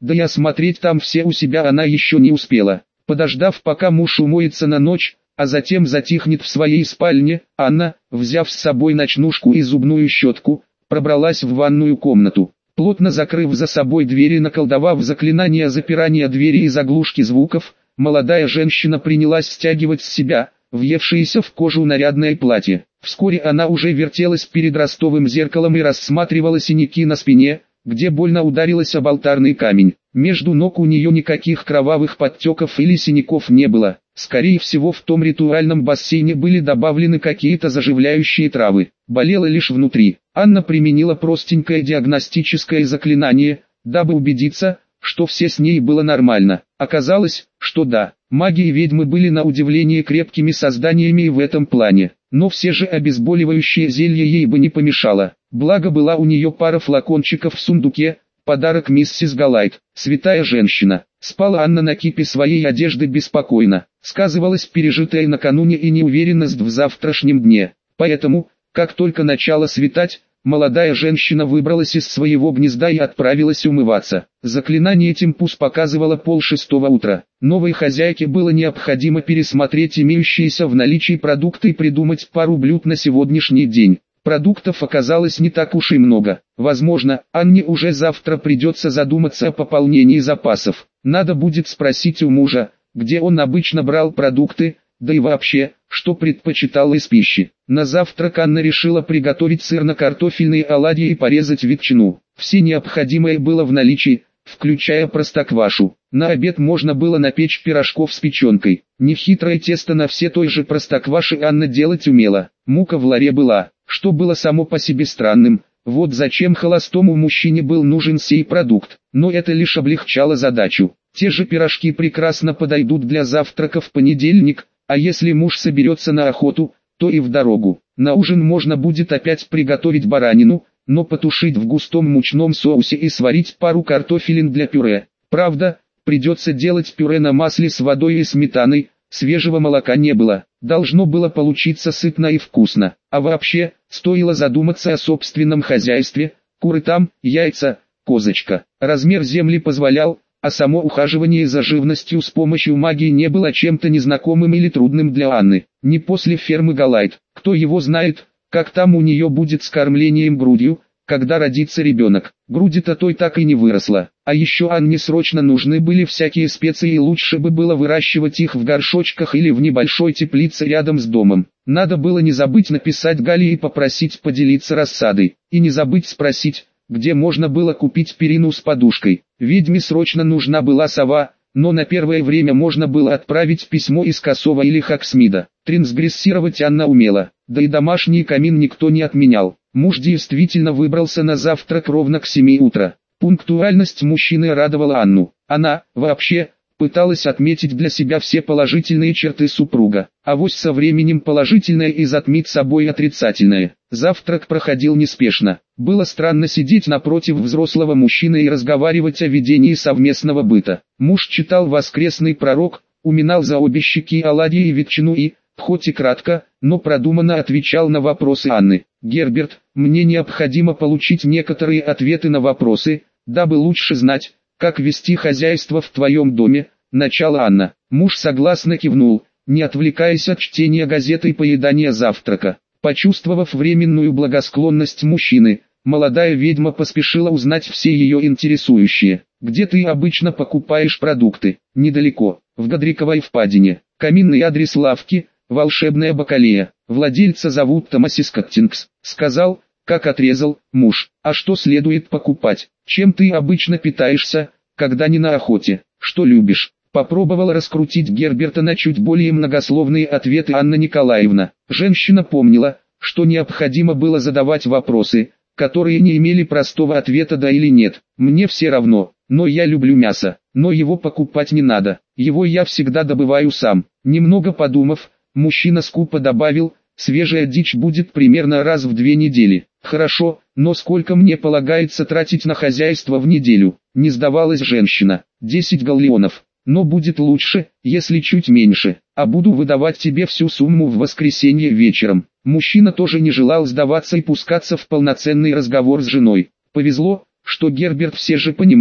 да и осмотреть там все у себя она еще не успела. Подождав, пока муж умоется на ночь, а затем затихнет в своей спальне, Анна, взяв с собой ночнушку и зубную щетку, пробралась в ванную комнату. Плотно закрыв за собой двери и наколдовав заклинание запирания двери и заглушки звуков, молодая женщина принялась стягивать с себя въевшееся в кожу нарядное платье. Вскоре она уже вертелась перед ростовым зеркалом и рассматривала синяки на спине, где больно ударилась об алтарный камень. Между ног у нее никаких кровавых подтеков или синяков не было. Скорее всего, в том ритуальном бассейне были добавлены какие-то заживляющие травы. Болело лишь внутри. Анна применила простенькое диагностическое заклинание, дабы убедиться, что все с ней было нормально. Оказалось, что да, маги и ведьмы были на удивление крепкими созданиями и в этом плане. Но все же обезболивающее зелье ей бы не помешало. Благо была у нее пара флакончиков в сундуке, подарок миссис Галайт. Святая женщина. Спала Анна на кипе своей одежды беспокойно. Сказывалась пережитая накануне и неуверенность в завтрашнем дне. Поэтому, как только начало светать, молодая женщина выбралась из своего гнезда и отправилась умываться. Заклинание Темпус показывало полшестого утра. Новой хозяйке было необходимо пересмотреть имеющиеся в наличии продукты и придумать пару блюд на сегодняшний день. Продуктов оказалось не так уж и много. Возможно, Анне уже завтра придется задуматься о пополнении запасов. Надо будет спросить у мужа, где он обычно брал продукты, да и вообще, что предпочитал из пищи. На завтрак Анна решила приготовить сырно-картофельные оладьи и порезать ветчину. Все необходимое было в наличии, включая простоквашу. На обед можно было напечь пирожков с печенкой. Нехитрое тесто на все той же простокваши Анна делать умела. Мука в ларе была, что было само по себе странным. Вот зачем холостому мужчине был нужен сей продукт. Но это лишь облегчало задачу. Те же пирожки прекрасно подойдут для завтрака в понедельник, а если муж соберется на охоту, то и в дорогу. На ужин можно будет опять приготовить баранину, но потушить в густом мучном соусе и сварить пару картофелин для пюре. Правда, придется делать пюре на масле с водой и сметаной, свежего молока не было. Должно было получиться сытно и вкусно. А вообще, стоило задуматься о собственном хозяйстве, куры там, яйца, козочка. Размер земли позволял, а само ухаживание за живностью с помощью магии не было чем-то незнакомым или трудным для Анны. Не после фермы Галайт. Кто его знает, как там у нее будет с кормлением грудью, когда родится ребенок. Груди-то той так и не выросла. А еще Анне срочно нужны были всякие специи, и лучше бы было выращивать их в горшочках или в небольшой теплице рядом с домом. Надо было не забыть написать Гале и попросить поделиться рассадой. И не забыть спросить, где можно было купить перину с подушкой. Ведьме срочно нужна была сова, но на первое время можно было отправить письмо из Косова или Хаксмида. Трансгрессировать Анна умела, да и домашний камин никто не отменял. Муж действительно выбрался на завтрак ровно к семи утра. Пунктуальность мужчины радовала Анну. Она, вообще, пыталась отметить для себя все положительные черты супруга. Авось со временем положительное и затмит собой отрицательное. Завтрак проходил неспешно. Было странно сидеть напротив взрослого мужчины и разговаривать о ведении совместного быта. Муж читал воскресный пророк, уминал за обе щеки оладьи и ветчину и, хоть и кратко, но продуманно отвечал на вопросы Анны. «Герберт, мне необходимо получить некоторые ответы на вопросы, дабы лучше знать, как вести хозяйство в твоем доме», — начала Анна. Муж согласно кивнул, не отвлекаясь от чтения газеты и поедания завтрака. Почувствовав временную благосклонность мужчины, молодая ведьма поспешила узнать все ее интересующие. «Где ты обычно покупаешь продукты?» «Недалеко, в Годриковой впадине. Каминный адрес лавки, волшебная бакалея. Владельца зовут Томасис Каттингс», — сказал, как отрезал, муж. «А что следует покупать? Чем ты обычно питаешься, когда не на охоте? Что любишь?» Попробовала раскрутить Герберта на чуть более многословные ответы Анна Николаевна. Женщина помнила, что необходимо было задавать вопросы, которые не имели простого ответа «да» или «нет». «Мне все равно, но я люблю мясо, но его покупать не надо, его я всегда добываю сам». Немного подумав, мужчина скупо добавил: «Свежая дичь будет примерно раз в две недели». «Хорошо, но сколько мне полагается тратить на хозяйство в неделю?» Не сдавалась женщина. «Десять галлеонов. Но будет лучше, если чуть меньше, а буду выдавать тебе всю сумму в воскресенье вечером». Мужчина тоже не желал сдаваться и пускаться в полноценный разговор с женой. Повезло, что Герберт все же понимал,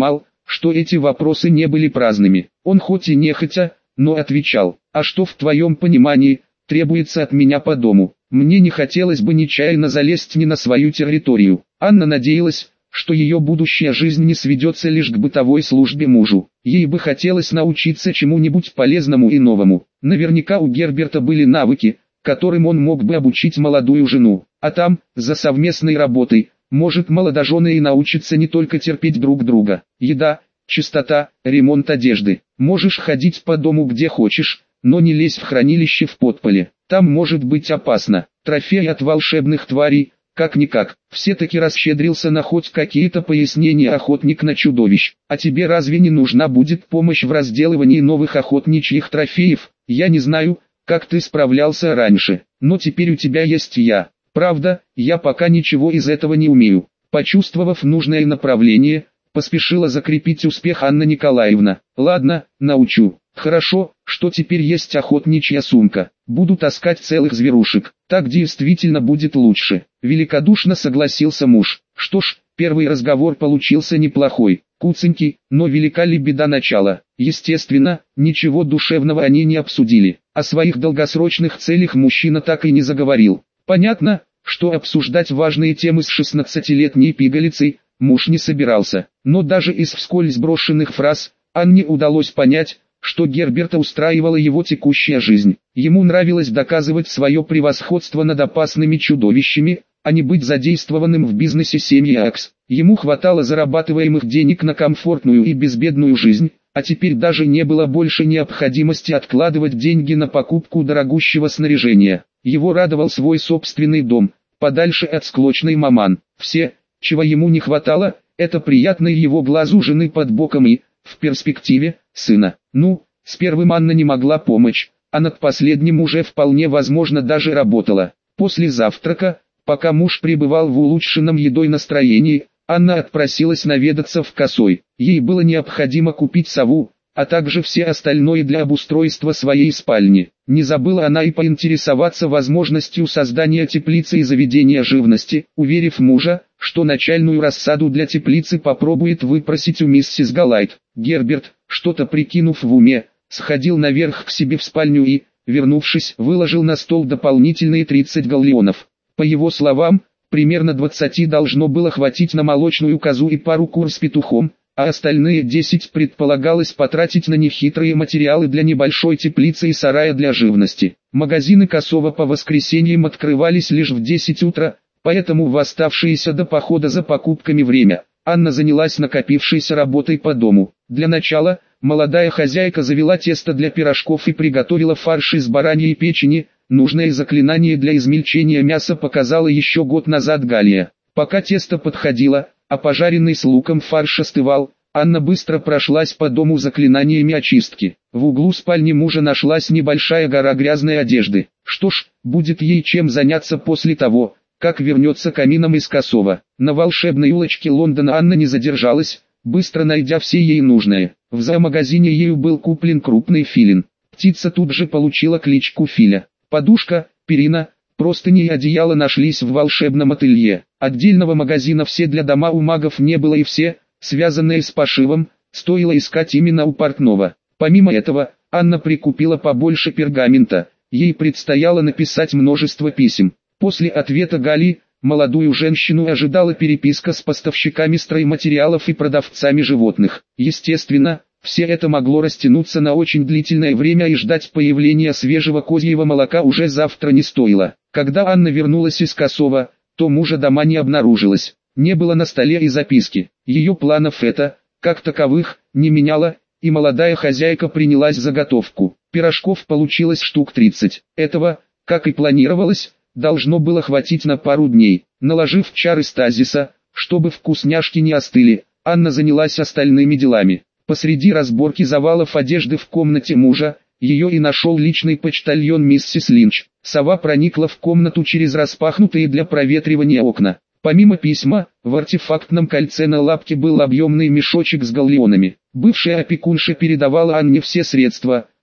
что эти вопросы не были праздными. Он хоть и нехотя, но отвечал: «А что в твоем понимании требуется от меня по дому? Мне не хотелось бы нечаянно залезть не на свою территорию». Анна надеялась, что ее будущая жизнь не сведется лишь к бытовой службе мужу. Ей бы хотелось научиться чему-нибудь полезному и новому. Наверняка у Герберта были навыки, которым он мог бы обучить молодую жену. А там, за совместной работой, может, молодожены и научатся не только терпеть друг друга. Еда, чистота, ремонт одежды. Можешь ходить по дому где хочешь, но не лезь в хранилище в подполе. Там может быть опасно. Трофеи от волшебных тварей, как-никак. Все-таки расщедрился на хоть какие-то пояснения охотник на чудовищ. А тебе разве не нужна будет помощь в разделывании новых охотничьих трофеев? Я не знаю, как ты справлялся раньше, но теперь у тебя есть я. Правда, я пока ничего из этого не умею. Почувствовав нужное направление, поспешила закрепить успех Анна Николаевна. Ладно, научу. Хорошо, что теперь есть охотничья сумка. Буду таскать целых зверушек. Так действительно будет лучше. Великодушно согласился муж. Что ж, первый разговор получился неплохой. Куценький, но велика ли беда начала. Естественно, ничего душевного они не обсудили. О своих долгосрочных целях мужчина так и не заговорил. Понятно, что обсуждать важные темы с шестнадцатилетней пигалицей муж не собирался. Но даже из вскользь брошенных фраз Анне удалось понять, что Герберта устраивала его текущая жизнь. Ему нравилось доказывать свое превосходство над опасными чудовищами, а не быть задействованным в бизнесе семьи Акс. Ему хватало зарабатываемых денег на комфортную и безбедную жизнь, а теперь даже не было больше необходимости откладывать деньги на покупку дорогущего снаряжения. Его радовал свой собственный дом, подальше от склочной маман. Все, чего ему не хватало, это приятной его глазу жены под боком и, в перспективе, сына. Ну, с первым Анна не могла помочь, а над последним уже вполне возможно даже работала. После завтрака, пока муж пребывал в улучшенном едой настроении, Анна отпросилась наведаться в Косой. Ей было необходимо купить сову, а также все остальное для обустройства своей спальни. Не забыла она и поинтересоваться возможностью создания теплицы и заведения живности, уверив мужа, что начальную рассаду для теплицы попробует выпросить у миссис Галайт. Герберт, что-то прикинув в уме, сходил наверх к себе в спальню и, вернувшись, выложил на стол дополнительные тридцать галлеонов. По его словам, примерно двадцати должно было хватить на молочную козу и пару кур с петухом, а остальные десять предполагалось потратить на нехитрые материалы для небольшой теплицы и сарая для живности. Магазины Косова по воскресеньям открывались лишь в десять утра, поэтому в оставшееся до похода за покупками время Анна занялась накопившейся работой по дому. Для начала, молодая хозяйка завела тесто для пирожков и приготовила фарш из бараньей печени. Нужное заклинание для измельчения мяса показала еще год назад Галия. Пока тесто подходило, а пожаренный с луком фарш остывал, Анна быстро прошлась по дому заклинаниями очистки. В углу спальни мужа нашлась небольшая гора грязной одежды. Что ж, будет ей чем заняться после того, как вернется камином из Косова. На волшебной улочке Лондона Анна не задержалась, быстро найдя все ей нужное. В зоомагазине ею был куплен крупный филин. Птица тут же получила кличку Филя. Подушка, перина, простыни и одеяло нашлись в волшебном ателье. Отдельного магазина «Все для дома» у магов не было, и все, связанные с пошивом, стоило искать именно у портного. Помимо этого, Анна прикупила побольше пергамента. Ей предстояло написать множество писем. После ответа Гали, молодую женщину ожидала переписка с поставщиками стройматериалов и продавцами животных. Естественно, все это могло растянуться на очень длительное время, и ждать появления свежего козьего молока уже завтра не стоило. Когда Анна вернулась из Косова, то мужа дома не обнаружилось. Не было на столе и записки. Ее планов это, как таковых, не меняло, и молодая хозяйка принялась за готовку. Пирожков получилось штук тридцать. Этого, как и планировалось, должно было хватить на пару дней. Наложив чары стазиса, чтобы вкусняшки не остыли, Анна занялась остальными делами. Посреди разборки завалов одежды в комнате мужа, ее и нашел личный почтальон миссис Линч. Сова проникла в комнату через распахнутые для проветривания окна. Помимо письма, в артефактном кольце на лапке был объемный мешочек с галлеонами. Бывшая опекунша передавала Анне все средства,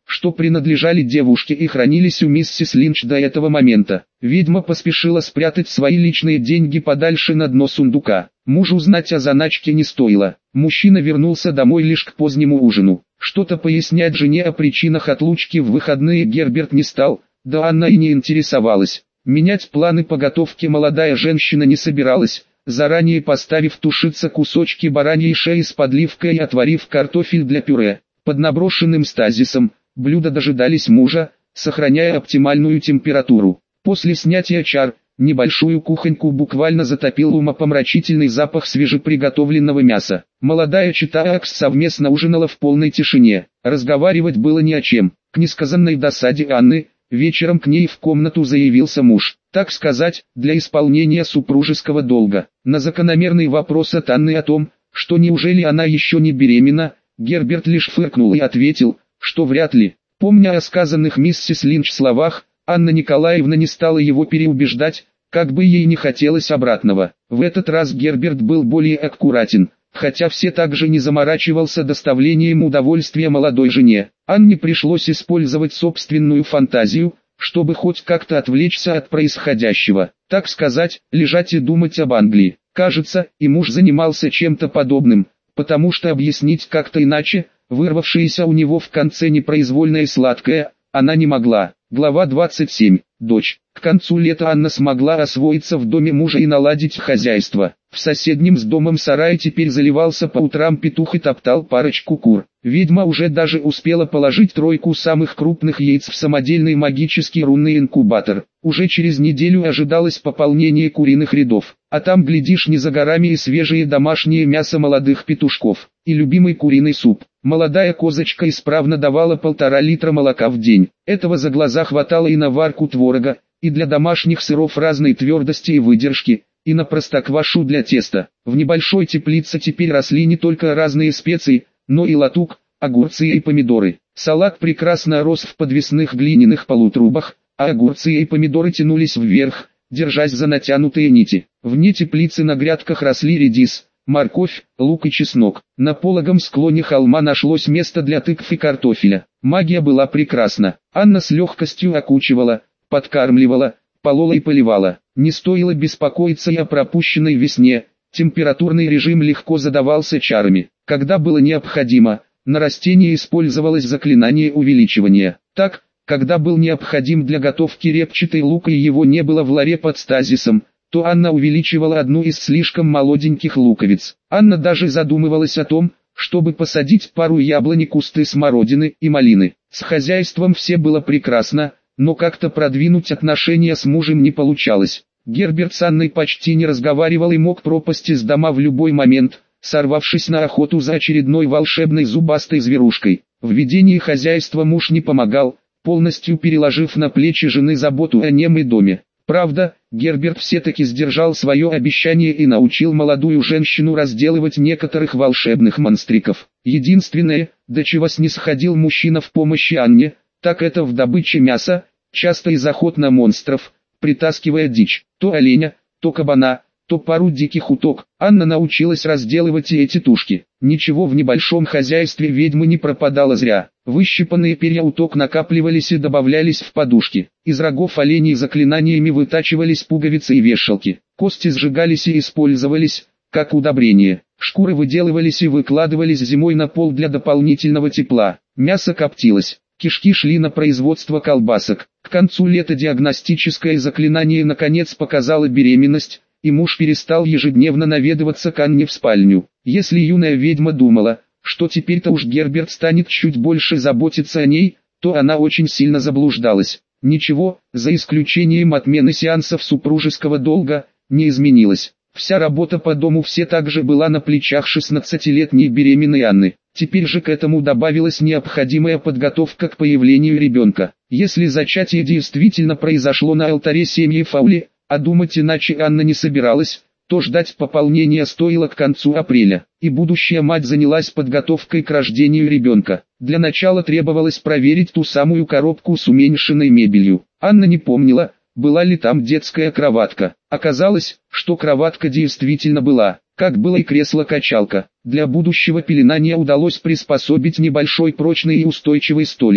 что принадлежали девушке и хранились у миссис Линч до этого момента. Ведьма поспешила спрятать свои личные деньги подальше на дно сундука. Мужу знать о заначке не стоило. Мужчина вернулся домой лишь к позднему ужину. Что-то пояснять жене о причинах отлучки в выходные Герберт не стал, да Анна и не интересовалась. Менять планы по готовке молодая женщина не собиралась, заранее поставив тушиться кусочки бараньей шеи с подливкой и отварив картофель для пюре. Под наброшенным стазисом блюда дожидались мужа, сохраняя оптимальную температуру. После снятия чар, небольшую кухоньку буквально затопил умопомрачительный запах свежеприготовленного мяса. Молодая чета Акс совместно ужинала в полной тишине. Разговаривать было не о чем. К несказанной досаде Анны, вечером к ней в комнату заявился муж, так сказать, для исполнения супружеского долга. На закономерный вопрос от Анны о том, что неужели она еще не беременна, Герберт лишь фыркнул и ответил, что вряд ли. Помня о сказанных миссис Линч словах, Анна Николаевна не стала его переубеждать, как бы ей не хотелось обратного. В этот раз Герберт был более аккуратен, хотя все также не заморачивался доставлением удовольствия молодой жене. Анне пришлось использовать собственную фантазию, чтобы хоть как-то отвлечься от происходящего, так сказать, лежать и думать об Англии. Кажется, и муж занимался чем-то подобным, потому что объяснить как-то иначе, вырвавшееся у него в конце непроизвольное сладкое, она не могла. Глава двадцать семь. Дочь. К концу лета Анна смогла освоиться в доме мужа и наладить хозяйство. В соседнем с домом сарае теперь заливался по утрам петух и топтал парочку кур. Ведьма уже даже успела положить тройку самых крупных яиц в самодельный магический рунный инкубатор. Уже через неделю ожидалось пополнение куриных рядов. А там, глядишь, не за горами и свежее домашнее мясо молодых петушков, и любимый куриный суп. Молодая козочка исправно давала полтора литра молока в день. Этого за глаза хватало и на варку творога, и для домашних сыров разной твердости и выдержки, и на простоквашу для теста. В небольшой теплице теперь росли не только разные специи, но и латук, огурцы и помидоры. Салат прекрасно рос в подвесных глиняных полутрубах, а огурцы и помидоры тянулись вверх, держась за натянутые нити. Вне теплицы на грядках росли редис, морковь, лук и чеснок. На пологом склоне холма нашлось место для тыкв и картофеля. Магия была прекрасна. Анна с легкостью окучивала, подкармливала, полола и поливала. Не стоило беспокоиться и о пропущенной весне. Температурный режим легко задавался чарами. Когда было необходимо, на растение использовалось заклинание увеличивания. Так, когда был необходим для готовки репчатый лук и его не было в ларе под стазисом, то Анна увеличивала одну из слишком молоденьких луковиц. Анна даже задумывалась о том, чтобы посадить пару яблони, кусты смородины и малины. С хозяйством все было прекрасно, но как-то продвинуть отношения с мужем не получалось. Герберт с Анной почти не разговаривал и мог пропасть из дома в любой момент, сорвавшись на охоту за очередной волшебной зубастой зверушкой. В ведении хозяйства муж не помогал, полностью переложив на плечи жены заботу о нем и доме. Правда, Герберт все-таки сдержал свое обещание и научил молодую женщину разделывать некоторых волшебных монстриков. Единственное, до чего снисходил мужчина в помощи Анне, так это в добыче мяса, часто из охот на монстров, притаскивая дичь, то оленя, то кабана, то пару диких уток. Анна научилась разделывать и эти тушки. Ничего в небольшом хозяйстве ведьмы не пропадало зря. Выщипанные перья уток накапливались и добавлялись в подушки. Из рогов оленей заклинаниями вытачивались пуговицы и вешалки. Кости сжигались и использовались, как удобрение. Шкуры выделывались и выкладывались зимой на пол для дополнительного тепла. Мясо коптилось. Кишки шли на производство колбасок. К концу лета диагностическое заклинание наконец показало беременность, и муж перестал ежедневно наведываться к Анне в спальню. Если юная ведьма думала, что теперь-то уж Герберт станет чуть больше заботиться о ней, то она очень сильно заблуждалась. Ничего, за исключением отмены сеансов супружеского долга, не изменилось. Вся работа по дому все также была на плечах шестнадцатилетней беременной Анны. Теперь же к этому добавилась необходимая подготовка к появлению ребенка. Если зачатие действительно произошло на алтаре семьи Фаули, а думать иначе Анна не собиралась, то ждать пополнения стоило к концу апреля, и будущая мать занялась подготовкой к рождению ребенка. Для начала требовалось проверить ту самую коробку с уменьшенной мебелью. Анна не помнила, была ли там детская кроватка. Оказалось, что кроватка действительно была, как было и кресло-качалка. Для будущего пеленания удалось приспособить небольшой прочный и устойчивый столик.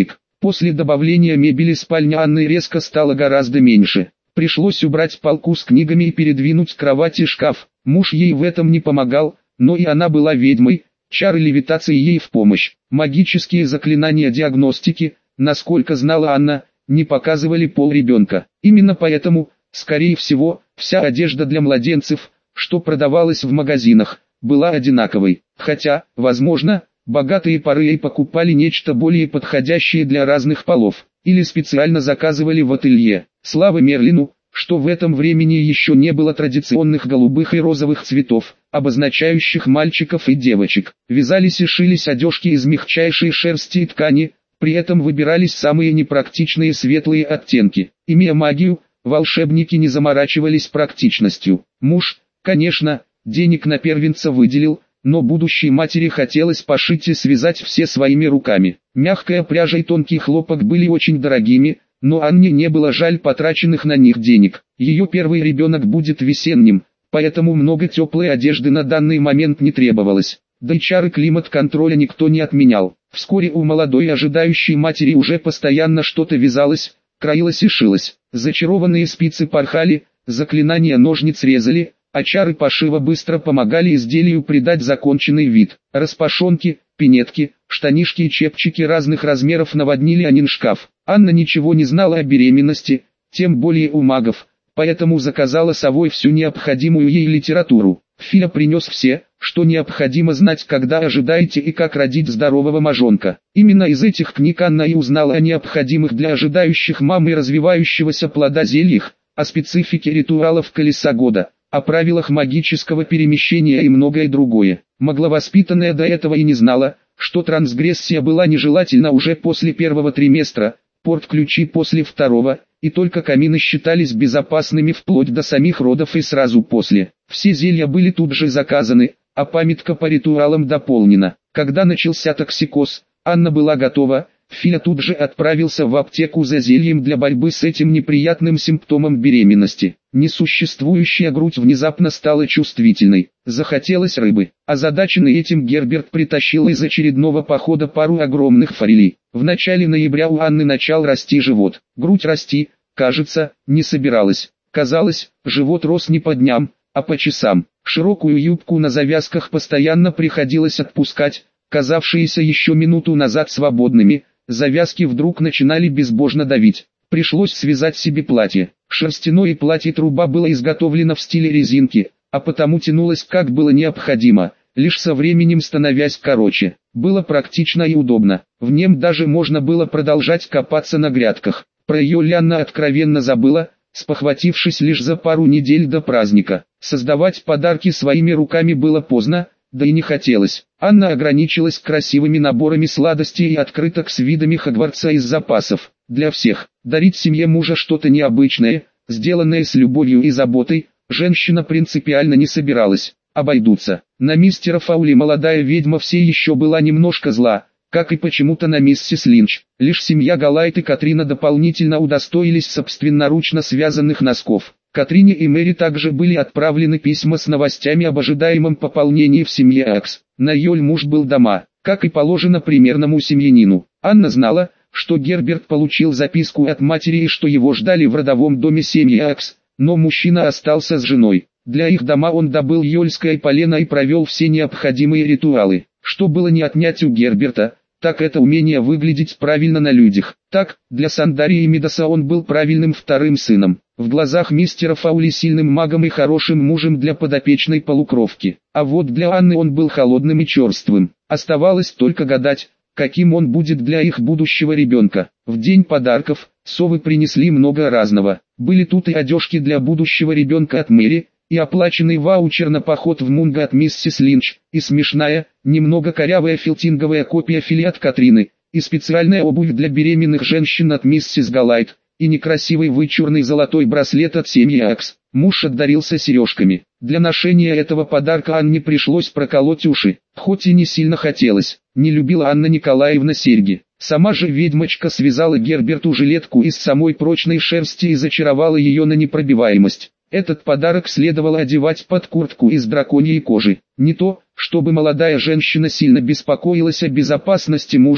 После добавления мебели спальня Анны резко стала гораздо меньше. Пришлось убрать полку с книгами и передвинуть кровать и шкаф. Муж ей в этом не помогал, но и она была ведьмой, чары левитации ей в помощь. Магические заклинания диагностики, насколько знала Анна, не показывали пол ребенка. Именно поэтому, скорее всего, вся одежда для младенцев, что продавалась в магазинах, была одинаковой. Хотя, возможно, богатые поры покупали нечто более подходящее для разных полов, или специально заказывали в ателье. Слава Мерлину, что в этом времени еще не было традиционных голубых и розовых цветов, обозначающих мальчиков и девочек. Вязались и шились одежки из мягчайшей шерсти и ткани, при этом выбирались самые непрактичные светлые оттенки. Имея магию, волшебники не заморачивались практичностью. Муж, конечно, денег на первенца выделил, но будущей матери хотелось пошить и связать все своими руками. Мягкая пряжа и тонкий хлопок были очень дорогими, но Анне не было жаль потраченных на них денег. Ее первый ребенок будет весенним, поэтому много теплой одежды на данный момент не требовалось. Да и чары климат-контроля никто не отменял. Вскоре у молодой ожидающей матери уже постоянно что-то вязалось, краилось и шилось. Зачарованные спицы порхали, заклинания ножниц резали, а чары пошива быстро помогали изделию придать законченный вид. Распашонки, пинетки, штанишки и чепчики разных размеров наводнили Анин шкаф. Анна ничего не знала о беременности, тем более у магов, поэтому заказала совой всю необходимую ей литературу. Филя принес все, что необходимо знать, когда ожидаете и как родить здорового мажонка. Именно из этих книг Анна и узнала о необходимых для ожидающих мам и развивающегося плода зельях, о специфике ритуалов колеса года, о правилах магического перемещения и многое другое. Магловоспитанная до этого и не знала, что трансгрессия была нежелательна уже после первого триместра, порт-ключи после второго, и только камины считались безопасными вплоть до самих родов и сразу после. Все зелья были тут же заказаны, а памятка по ритуалам дополнена. Когда начался токсикоз, Анна была готова, Филя тут же отправился в аптеку за зельем для борьбы с этим неприятным симптомом беременности. Несуществующая грудь внезапно стала чувствительной. Захотелось рыбы. Озадаченный этим Герберт притащил из очередного похода пару огромных форелей. В начале ноября у Анны начал расти живот. Грудь расти, кажется, не собиралась. Казалось, живот рос не по дням, а по часам. Широкую юбку на завязках постоянно приходилось отпускать, казавшиеся еще минуту назад свободными. Завязки вдруг начинали безбожно давить. Пришлось связать себе платье. Шерстяное платье-труба было изготовлено в стиле резинки, а потому тянулось как было необходимо, лишь со временем становясь короче. Было практично и удобно. В нем даже можно было продолжать копаться на грядках. Про ее Лянна откровенно забыла, спохватившись лишь за пару недель до праздника. Создавать подарки своими руками было поздно, да и не хотелось. Анна ограничилась красивыми наборами сладостей и открыток с видами Хогвартса из запасов. Для всех. Дарить семье мужа что-то необычное, сделанное с любовью и заботой, женщина принципиально не собиралась. Обойдутся. На мистера Фаули молодая ведьма все еще была немножко зла, как и почему-то на миссис Линч. Лишь семья Галайт и Катрина дополнительно удостоились собственноручно связанных носков. Катрине и Мэри также были отправлены письма с новостями об ожидаемом пополнении в семье Акс. На Йоль муж был дома, как и положено примерному семьянину. Анна знала, что Герберт получил записку от матери и что его ждали в родовом доме семьи Акс, но мужчина остался с женой. Для их дома он добыл йольское полено и провел все необходимые ритуалы. Что было не отнять у Герберта, так это умение выглядеть правильно на людях. Так, для Сандарии и Мидаса он был правильным вторым сыном. В глазах мистера Фаули сильным магом и хорошим мужем для подопечной полукровки. А вот для Анны он был холодным и черствым. Оставалось только гадать, каким он будет для их будущего ребенка. В день подарков, совы принесли много разного. Были тут и одежки для будущего ребенка от Мэри, и оплаченный ваучер на поход в Мунго от миссис Линч, и смешная, немного корявая филтинговая копия Фили от Катрины, и специальная обувь для беременных женщин от миссис Галайт, и некрасивый вычурный золотой браслет от семьи Акс. Муж отдарился сережками. Для ношения этого подарка Анне пришлось проколоть уши, хоть и не сильно хотелось. Не любила Анна Николаевна серьги. Сама же ведьмочка связала Герберту жилетку из самой прочной шерсти и зачаровала ее на непробиваемость. Этот подарок следовало одевать под куртку из драконьей кожи. Не то, чтобы молодая женщина сильно беспокоилась о безопасности мужа,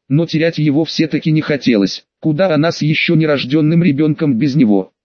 но терять его все-таки не хотелось. Куда она с еще нерожденным ребенком без него?